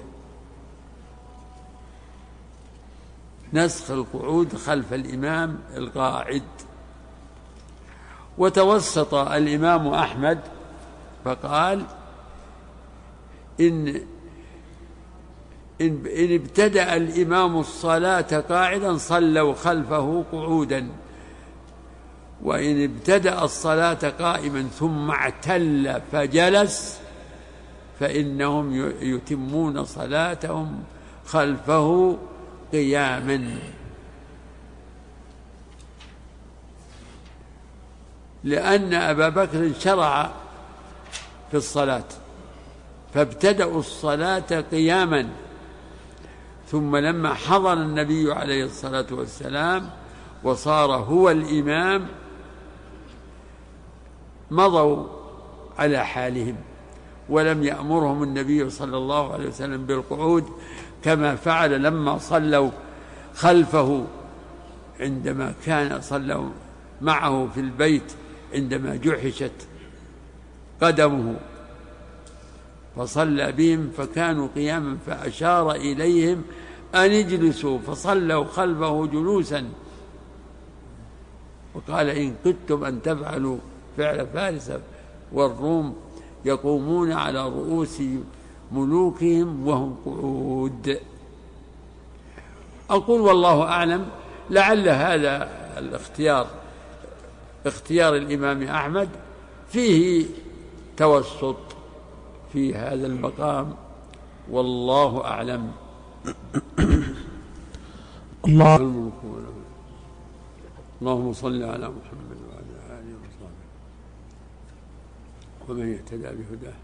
A: نسخ القعود خلف الإمام القاعد. وتوسط الإمام أحمد فقال إن إن ابتدأ الإمام الصلاة قاعدا صلوا خلفه قعودا، وإن ابتدأ الصلاة قائما ثم اعتل فجلس فإنهم يتمون صلاتهم خلفه قياما، لأن أبا بكر شرع في الصلاة فابتدأوا الصلاة قياما، ثم لما حضر النبي عليه الصلاة والسلام وصار هو الإمام مضوا على حالهم، ولم يأمرهم النبي صلى الله عليه وسلم بالقعود كما فعل لما صلوا خلفه عندما كان صلوا معه في البيت عندما جحشت قدمه فصلى بهم فكانوا قياما فأشار إليهم أن اجلسوا فصلوا خلفه جلوسا، وقال إن كدتم أن تفعلوا فعل فارس والروم يقومون على رؤوس ملوكهم وهم قعود. أقول والله أعلم، لعل هذا الاختيار اختيار الإمام أحمد فيه توسط في هذا المقام، والله أعلم.
B: الله.
A: اللهم صل على محمد وعلى آله وصحبه ومن يهتدى بهداه.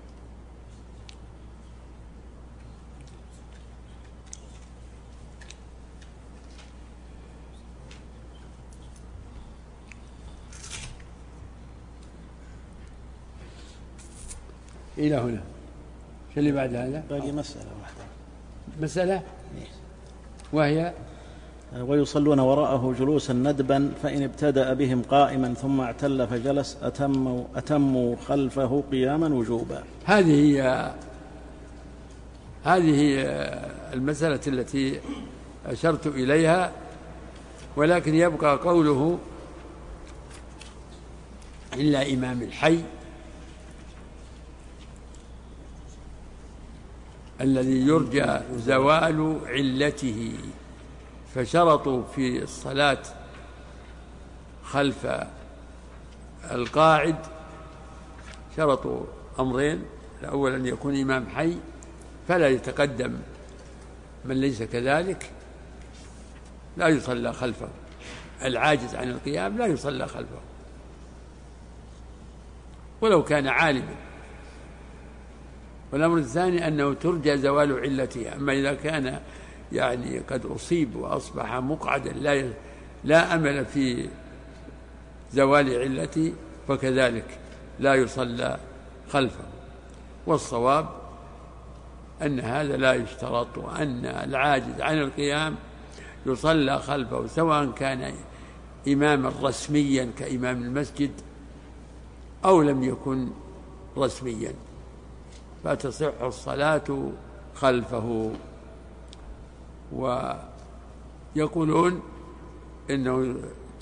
A: إلى هنا. شو اللي بعد هذا؟
B: باقي مسألة واحدة.
A: مسألة وهي
B: ويصلون وراءه جلوسا ندبا، فإن ابتدأ بهم قائما ثم اعتل فجلس أتموا, أتموا خلفه قياما وجوبا.
A: هذه هي هذه هي المسألة التي أشرت إليها، ولكن يبقى قوله إلا إمام الحي الذي يرجى زوال علته، فشرطوا في الصلاة خلف القاعد شرطوا أمرين: الأول أن يكون إمام حي فلا يتقدم من ليس كذلك، لا يصلى خلفه، العاجز عن القيام لا يصلى خلفه ولو كان عالما. والأمر الثاني أنه ترجى زوال علته، أما إذا كان يعني قد أصيب وأصبح مقعدا لا لا أمل في زوال علته فكذلك لا يصلى خلفه. والصواب أن هذا لا يشترط، وأن العاجز عن القيام يصلى خلفه سواء كان إماما رسميا كإمام المسجد أو لم يكن رسميا، فتصح الصلاة خلفه. ويقولون إنه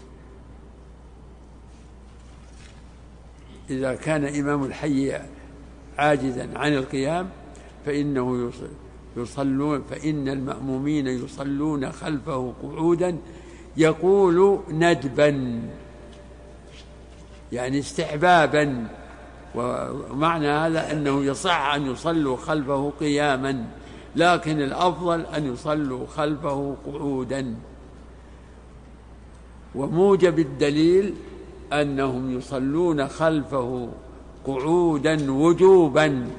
A: إذا كان إمام الحي عاجزا عن القيام فإنه يصلون فإن المأمومين يصلون خلفه قعودا، يقول ندبا يعني استحبابا، ومعنى هذا أنه يصح أن يصلوا خلفه قياما، لكن الأفضل أن يصلوا خلفه قعودا. وموجب الدليل أنهم يصلون خلفه قعودا وجوبا.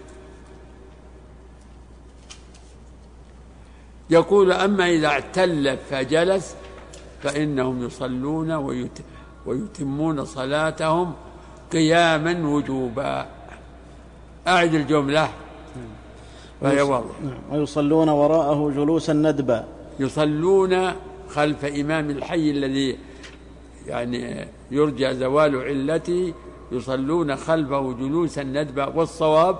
A: يقول: أما إذا اعتل فجلس فإنهم يصلون ويتمون صلاتهم قياما وجوبا. أعد الجملة فهي واضح.
B: ويصلون وراءه جلوسا ندبا،
A: يصلون خلف إمام الحي الذي يعني يرجى زوال علته، يصلون خلفه جلوسا ندبا. والصواب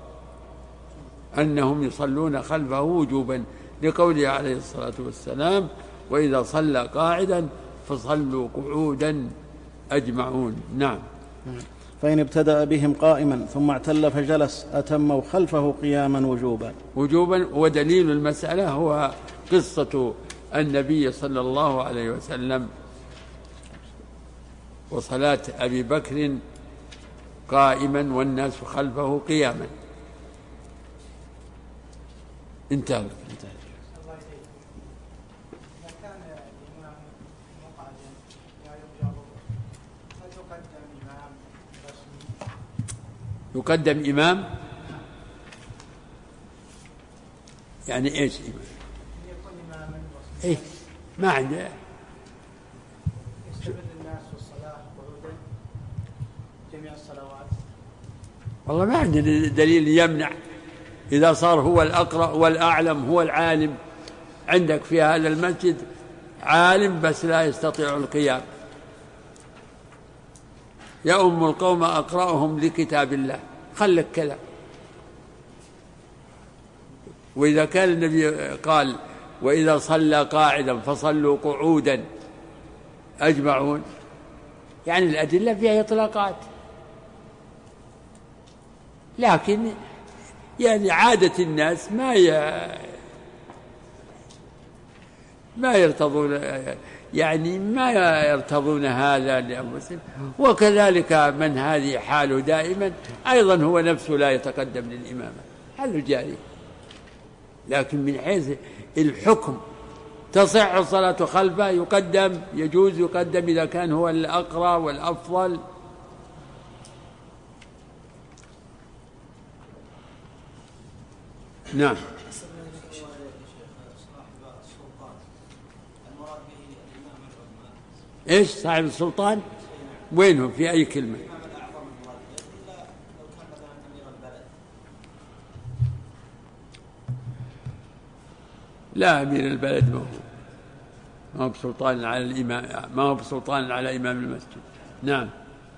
A: أنهم يصلون خلفه وجوبا، لقوله عليه الصلاة والسلام: وإذا صلى قاعدا فصلوا قعودا أجمعون. نعم.
B: فإن ابتدأ بهم قائما ثم اعتل فجلس أتموا خلفه قياما وجوبا.
A: وجوبا. ودليل المسألة هو قصة النبي صلى الله عليه وسلم وصلاة أبي بكر قائما والناس خلفه قياما. انتهى. يقدم إمام يعني إيش إمام؟ إيه ما عنده
B: يستمر الناس في الصلاة قعودا جميع الصلوات.
A: والله ما عنده دليل يمنع. إذا صار هو الأقرأ والأعلم هو العالم، عندك في هذا المسجد عالم بس لا يستطيع القيام، يؤم القوم أقرأهم لكتاب الله، خلك كذا. وإذا كان النبي قال: وإذا صلى قاعدا فصلوا قعودا أجمعون، يعني الأدلة فيها إطلاقات، لكن يعني عادة الناس ما ي... ما يرتضون، يعني ما يرتضون هذا لأنفسهم. وكذلك من هذه حاله دائما أيضا هو نفسه لا يتقدم للإمامة، هذا جاري. لكن من حيث الحكم تصح الصلاة خلفه، يقدم، يجوز يقدم إذا كان هو الأقرأ والأفضل. نعم. إيش صاحب السلطان؟ وينه في أي كلمة؟ لا، أمير البلد ما هو ما هو بسلطان على الإمام، ما هو بسلطان على إمام المسجد. نعم.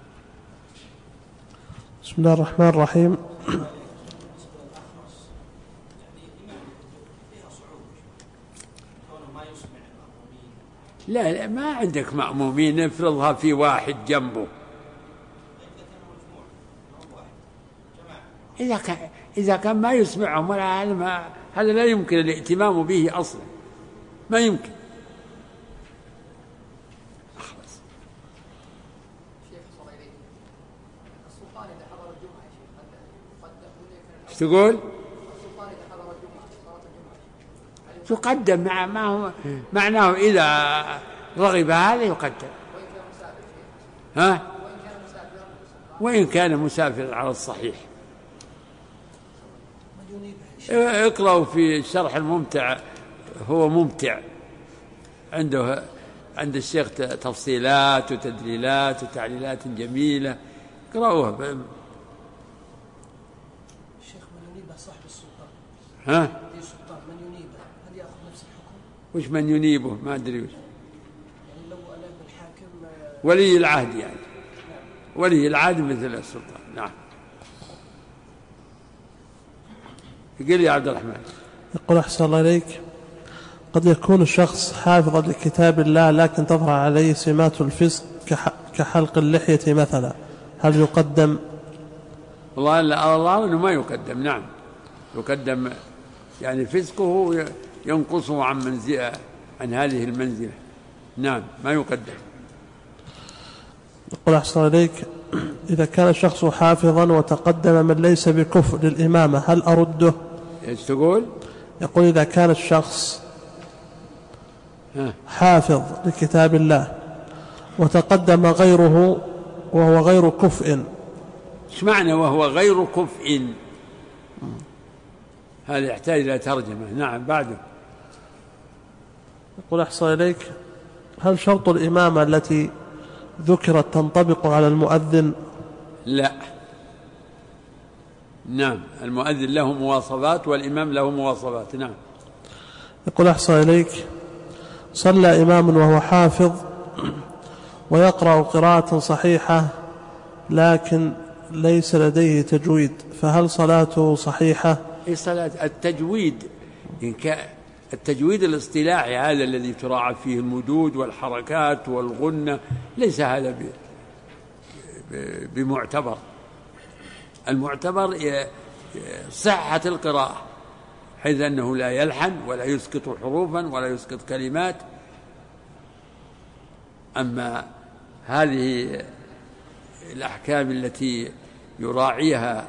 C: بسم الله الرحمن الرحيم.
A: لا لا، ما عندك مأمومين، افرضها في واحد جنبه. إذا كان إذا كان ما يسمعهم، هذا لا يمكن الائتمام به أصلا، ما يمكن. ايش تقول؟ يقدم مع ما هو معناه إذا رغب هذا يقدم. ها؟ وإن كان مسافر على الصحيح. اقرأوا في الشرح الممتع، هو ممتع، عنده عند الشيخ تفصيلات وتدليلات وتعليلات جميلة، اقرأوها.
C: الشيخ من ينيبه صاحب السلطان.
A: ها؟
C: السلطان من ينيبه هل يأخذ نفس الحكم؟
A: وش من ينيبه؟ ما أدري وش.
C: يعني لو أناب الحاكم
A: ولي العهد، يعني ولي العهد مثل السلطان. نعم. يقول يا عبد الرحمن.
C: يقول أحسن الله إليك، قد يكون الشخص حافظا لكتاب الله لكن تظهر عليه سمات الفسق كحلق اللحية مثلا، هل يقدم؟
A: والله الله أنه ما يقدم. نعم يقدم، يعني فسقه ينقصه عن منزلة، عن هذه المنزلة. نعم ما يقدم.
C: يقول أحسن إليك، إذا كان الشخص حافظا وتقدم من ليس بكفء للإمامة هل أرده؟
A: ايش تقول؟
C: يقول إذا كان الشخص حافظ لكتاب الله وتقدم غيره وهو غير كفء.
A: ايش معنى وهو غير كفء؟ هذا يحتاج إلى ترجمة. نعم بعده.
C: يقول أحسن إليك، هل شرط الإمامة التي ذكرت تنطبق على المؤذن؟
A: لا. نعم المؤذن له مواصفات والإمام له مواصفات. نعم.
C: يقول أحسن إليك، صلى إمام وهو حافظ ويقرأ قراءة صحيحة لكن ليس لديه تجويد، فهل صلاته صحيحة؟
A: إيه صلاة التجويد؟ إن كان التجويد الاصطلاحي هذا الذي تراعى فيه المدود والحركات والغنة، ليس هذا بمعتبر. المعتبر صحة القراءة، حيث أنه لا يلحن ولا يسقط حروفا ولا يسقط كلمات. أما هذه الأحكام التي يراعيها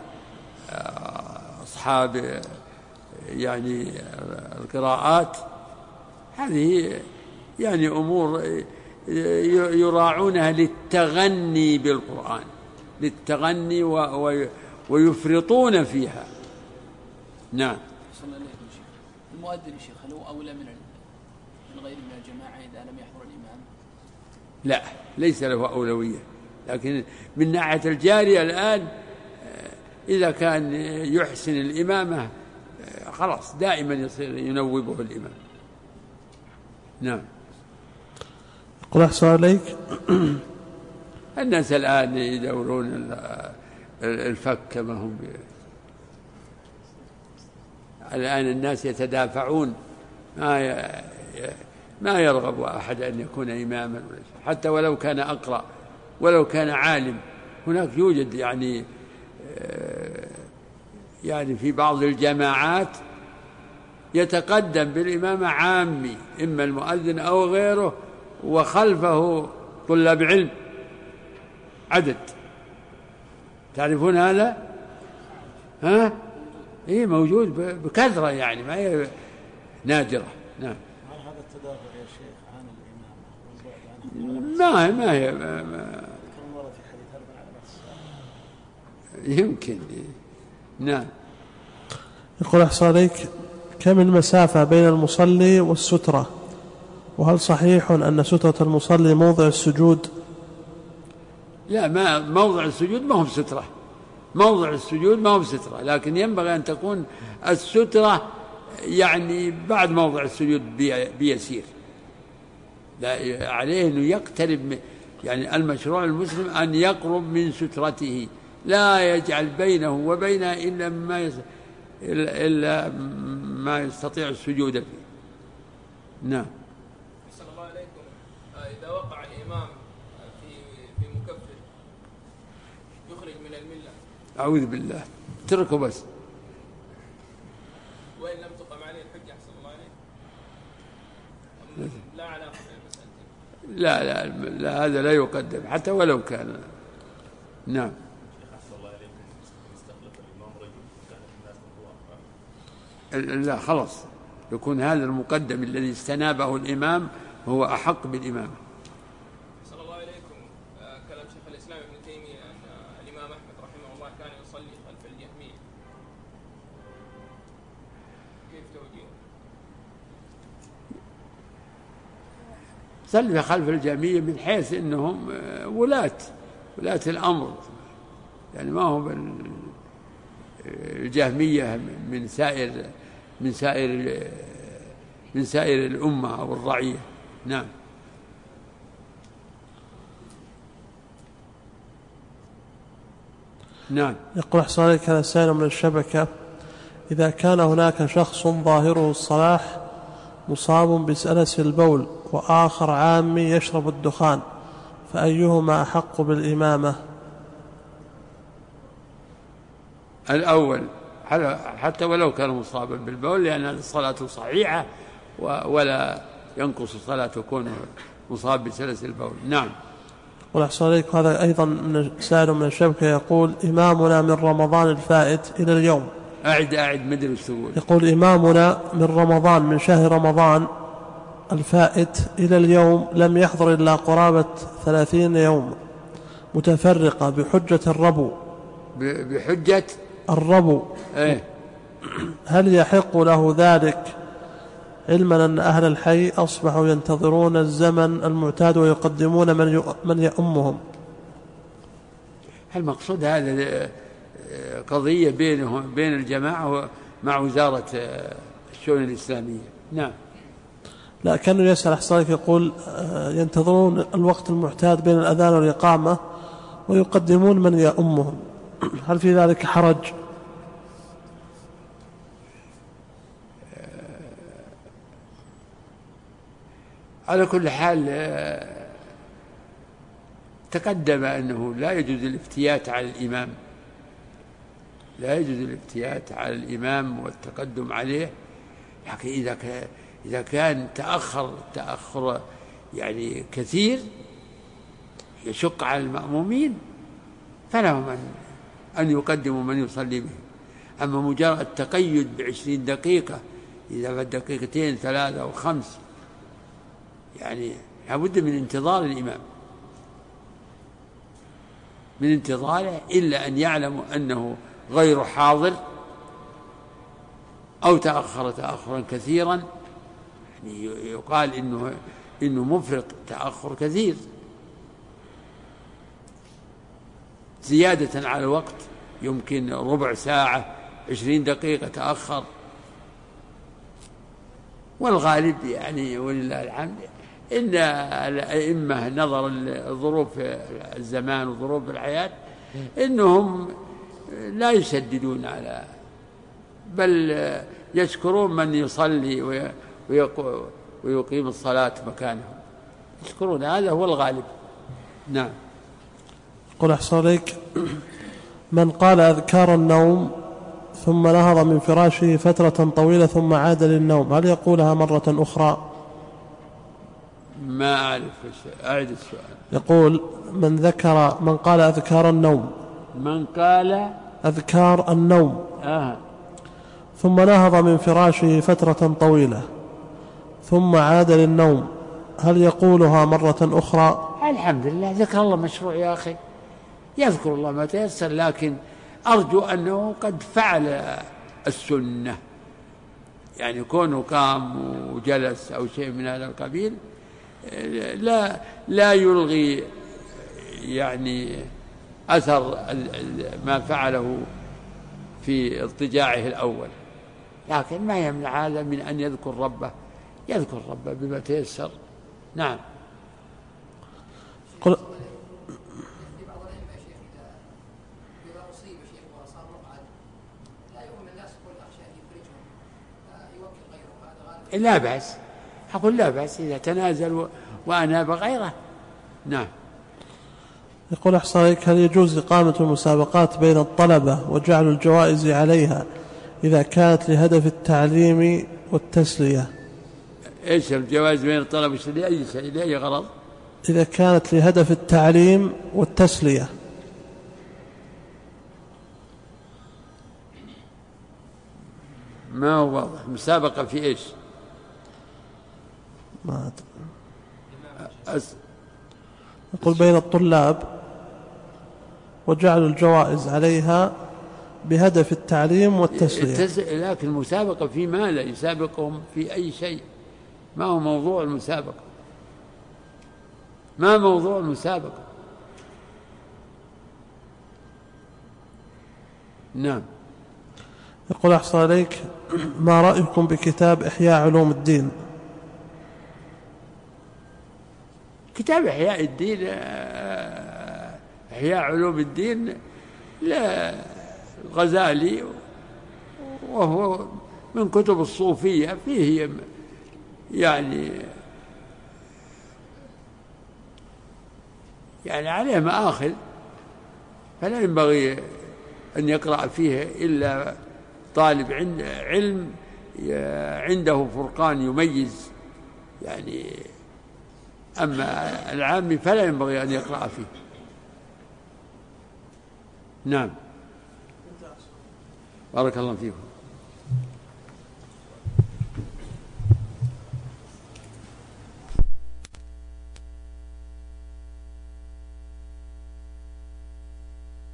A: أصحاب يعني القراءات، هذه يعني أمور يراعونها للتغني بالقرآن، للتغني ويفرطون فيها. نعم.
D: المؤذن شيخ هل هو أولى من من غير من الجماعة إذا لم يحضر الإمام؟
A: لا، ليس له أولوية، لكن من ناحية الجارية الآن إذا كان يحسن الإمامة خلاص دائما يصير ينوبه الإمام. نعم.
C: يقول أحسن عليك،
A: الناس الآن يدورون الفك كما هم الآن الناس يتدافعون، ما ما يرغب أحد أن يكون إماما، حتى ولو كان أقرأ ولو كان عالم. هناك يوجد يعني يعني في بعض الجماعات يتقدم بالإمامة عامي إما المؤذن أو غيره، وخلفه طلاب علم عدد. تعرفون هذا؟ ها؟ إيه موجود بكثرة يعني، ما هي نادرة. نعم.
B: هل هذا التدافع يا شيخ عن الإمامة والبعد عنها؟
A: ما ما هي ما ما
B: كم ورد في حديث أربعة على الساعة؟
A: يمكن. نعم.
C: يقول أحسن عليك، كم المسافة بين المصلي والسترة؟ وهل صحيح أن سترة المصلي موضع السجود؟
A: لا، ما موضع السجود ما هو بسترة، موضع السجود ما هو بسترة، لكن ينبغي أن تكون السترة يعني بعد موضع السجود بيسير، لا عليه أنه يقترب، يعني المشروع المسلم أن يقرب من سترته، لا يجعل بينه وبينها إلا ما إلا ما يستطيع السجود فيه. نعم.
E: أحسن الله عليكم. إذا وقع الإمام في في مكفر يخرج من الملة.
A: أعوذ بالله، اتركه بس.
E: وإن لم تقم عليه الحجة أحسن الله عليك. لا علاقة بالمسألة.
A: لا لا لا، هذا لا يقدم حتى ولو كان. نعم. لا خلاص، يكون هذا المقدم الذي استنابه الإمام هو أحق بالإمامة.
E: صلى الله عليكم. كلام شيخ الإسلام ابن تيمية أن الإمام أحمد رحمه الله كان يصلي خلف الجهمية، كيف توجيه؟
A: صلي خلف الجهمية من حيث أنهم ولاة ولاة الأمر، يعني ما هو الجهمية من سائر من سائر من سائر الأمة أو الرعية. نعم. نعم.
C: يقول أحسن عليك، هذا سائل من الشبكة، إذا كان هناك شخص ظاهره الصلاح مصاب بسلس البول وآخر عامي يشرب الدخان، فأيهما أحق بالإمامة؟
A: الأول حتى ولو كان مصابا بالبول، لأن الصلاة صحيحة ولا ينقص صلاة كونه مصاب بسلس البول. نعم.
C: والأحسن عليك، هذا أيضا من سائل من الشبكة، يقول إمامنا من رمضان الفائت إلى اليوم.
A: أعد أعد مدري السؤال.
C: يقول إمامنا من رمضان من شهر رمضان الفائت إلى اليوم لم يحضر إلا قرابة ثلاثين يوم متفرقة بحجة الربو.
A: بحجة
C: الربو.
A: إيه؟
C: هل يحق له ذلك، علما أن أهل الحي أصبحوا ينتظرون الزمن المعتاد ويقدمون من من يؤمهم؟
A: المقصود هذا قضية بينهم بين الجماعة مع وزارة الشؤون الإسلامية. نعم.
C: لا، كانوا يسأل أحسنك، يقول ينتظرون الوقت المعتاد بين الأذان والإقامة ويقدمون من يؤمهم، هل في ذلك حرج؟
A: على كل حال تقدم أنه لا يجوز الافتيات على الإمام، لا يجوز الافتيات على الإمام والتقدم عليه، لكن إذا كان إذا كان تأخر تأخر يعني كثير يشق على المأمومين فلهم أن يقدموا من يصلي به. أما مجرد التقيد بعشرين دقيقة، إذا في دقيقتين ثلاثة أو خمس، يعني لابد من انتظار الإمام، من انتظاره، إلا أن يعلموا أنه غير حاضر أو تأخر تأخرا كثيرا، يعني يقال إنه إنه مفرط تأخر كثير زيادة على الوقت، يمكن ربع ساعة عشرين دقيقة تأخر. والغالب يعني ولله الحمد إن الأئمة نظر الظروف الزمان وظروف الحياة إنهم لا يشددون على، بل يشكرون من يصلي ويقيم الصلاة مكانه، يشكرون، هذا هو الغالب. نعم.
C: قل أحسن عليك، من قال أذكار النوم ثم نهض من فراشه فترة طويلة ثم عاد للنوم، هل يقولها مرة أخرى؟
A: ما أعرف، أعد السؤال.
C: يقول: من ذكر من قال أذكار النوم
A: من قال
C: أذكار النوم
A: آه.
C: ثم نهض من فراشه فترة طويلة ثم عاد للنوم، هل يقولها مرة أخرى؟
A: الحمد لله، ذكر الله مشروع يا أخي، يذكر الله ما تيسر، لكن أرجو أنه قد فعل السنة، يعني كونه قام وجلس أو شيء من هذا القبيل لا لا يلغي يعني أثر ما فعله في اضطجاعه الأول، لكن ما يمنع هذا من أن يذكر ربه، يذكر ربه بما تيسر. نعم.
C: قل
A: لا بأس، أقول لا بأس إذا تنازل وأناب غيره. نعم.
C: يقول: أحسن عليك، هل يجوز إقامة المسابقات بين الطلبة وجعل الجوائز عليها إذا كانت لهدف التعليم والتسلية؟
A: إيش الجوائز بين الطلبة لأي شيء، لأي غرض؟
C: إذا كانت لهدف التعليم والتسلية.
A: ما هو واضح. مسابقة في إيش؟
C: ما
A: أس...
C: يقول: بين الطلاب وجعل الجوائز عليها بهدف التعليم والتسلية.
A: التس... لكن المسابقة في ماذا؟ يسابقهم في أي شيء؟ ما هو موضوع المسابقة؟ ما موضوع المسابقة؟ نعم.
C: يقول: أحسن عليك، ما رأيكم بكتاب إحياء علوم الدين؟
A: كتاب إحياء الدين، إحياء علوم الدين لا الغزالي، وهو من كتب الصوفية، فيه يعني يعني عليه مآخذ، فلا ينبغي أن يقرأ فيه إلا طالب علم عنده فرقان يميز، يعني أما العامي فلا ينبغي أن يقرأ فيه. نعم. بارك الله فيكم.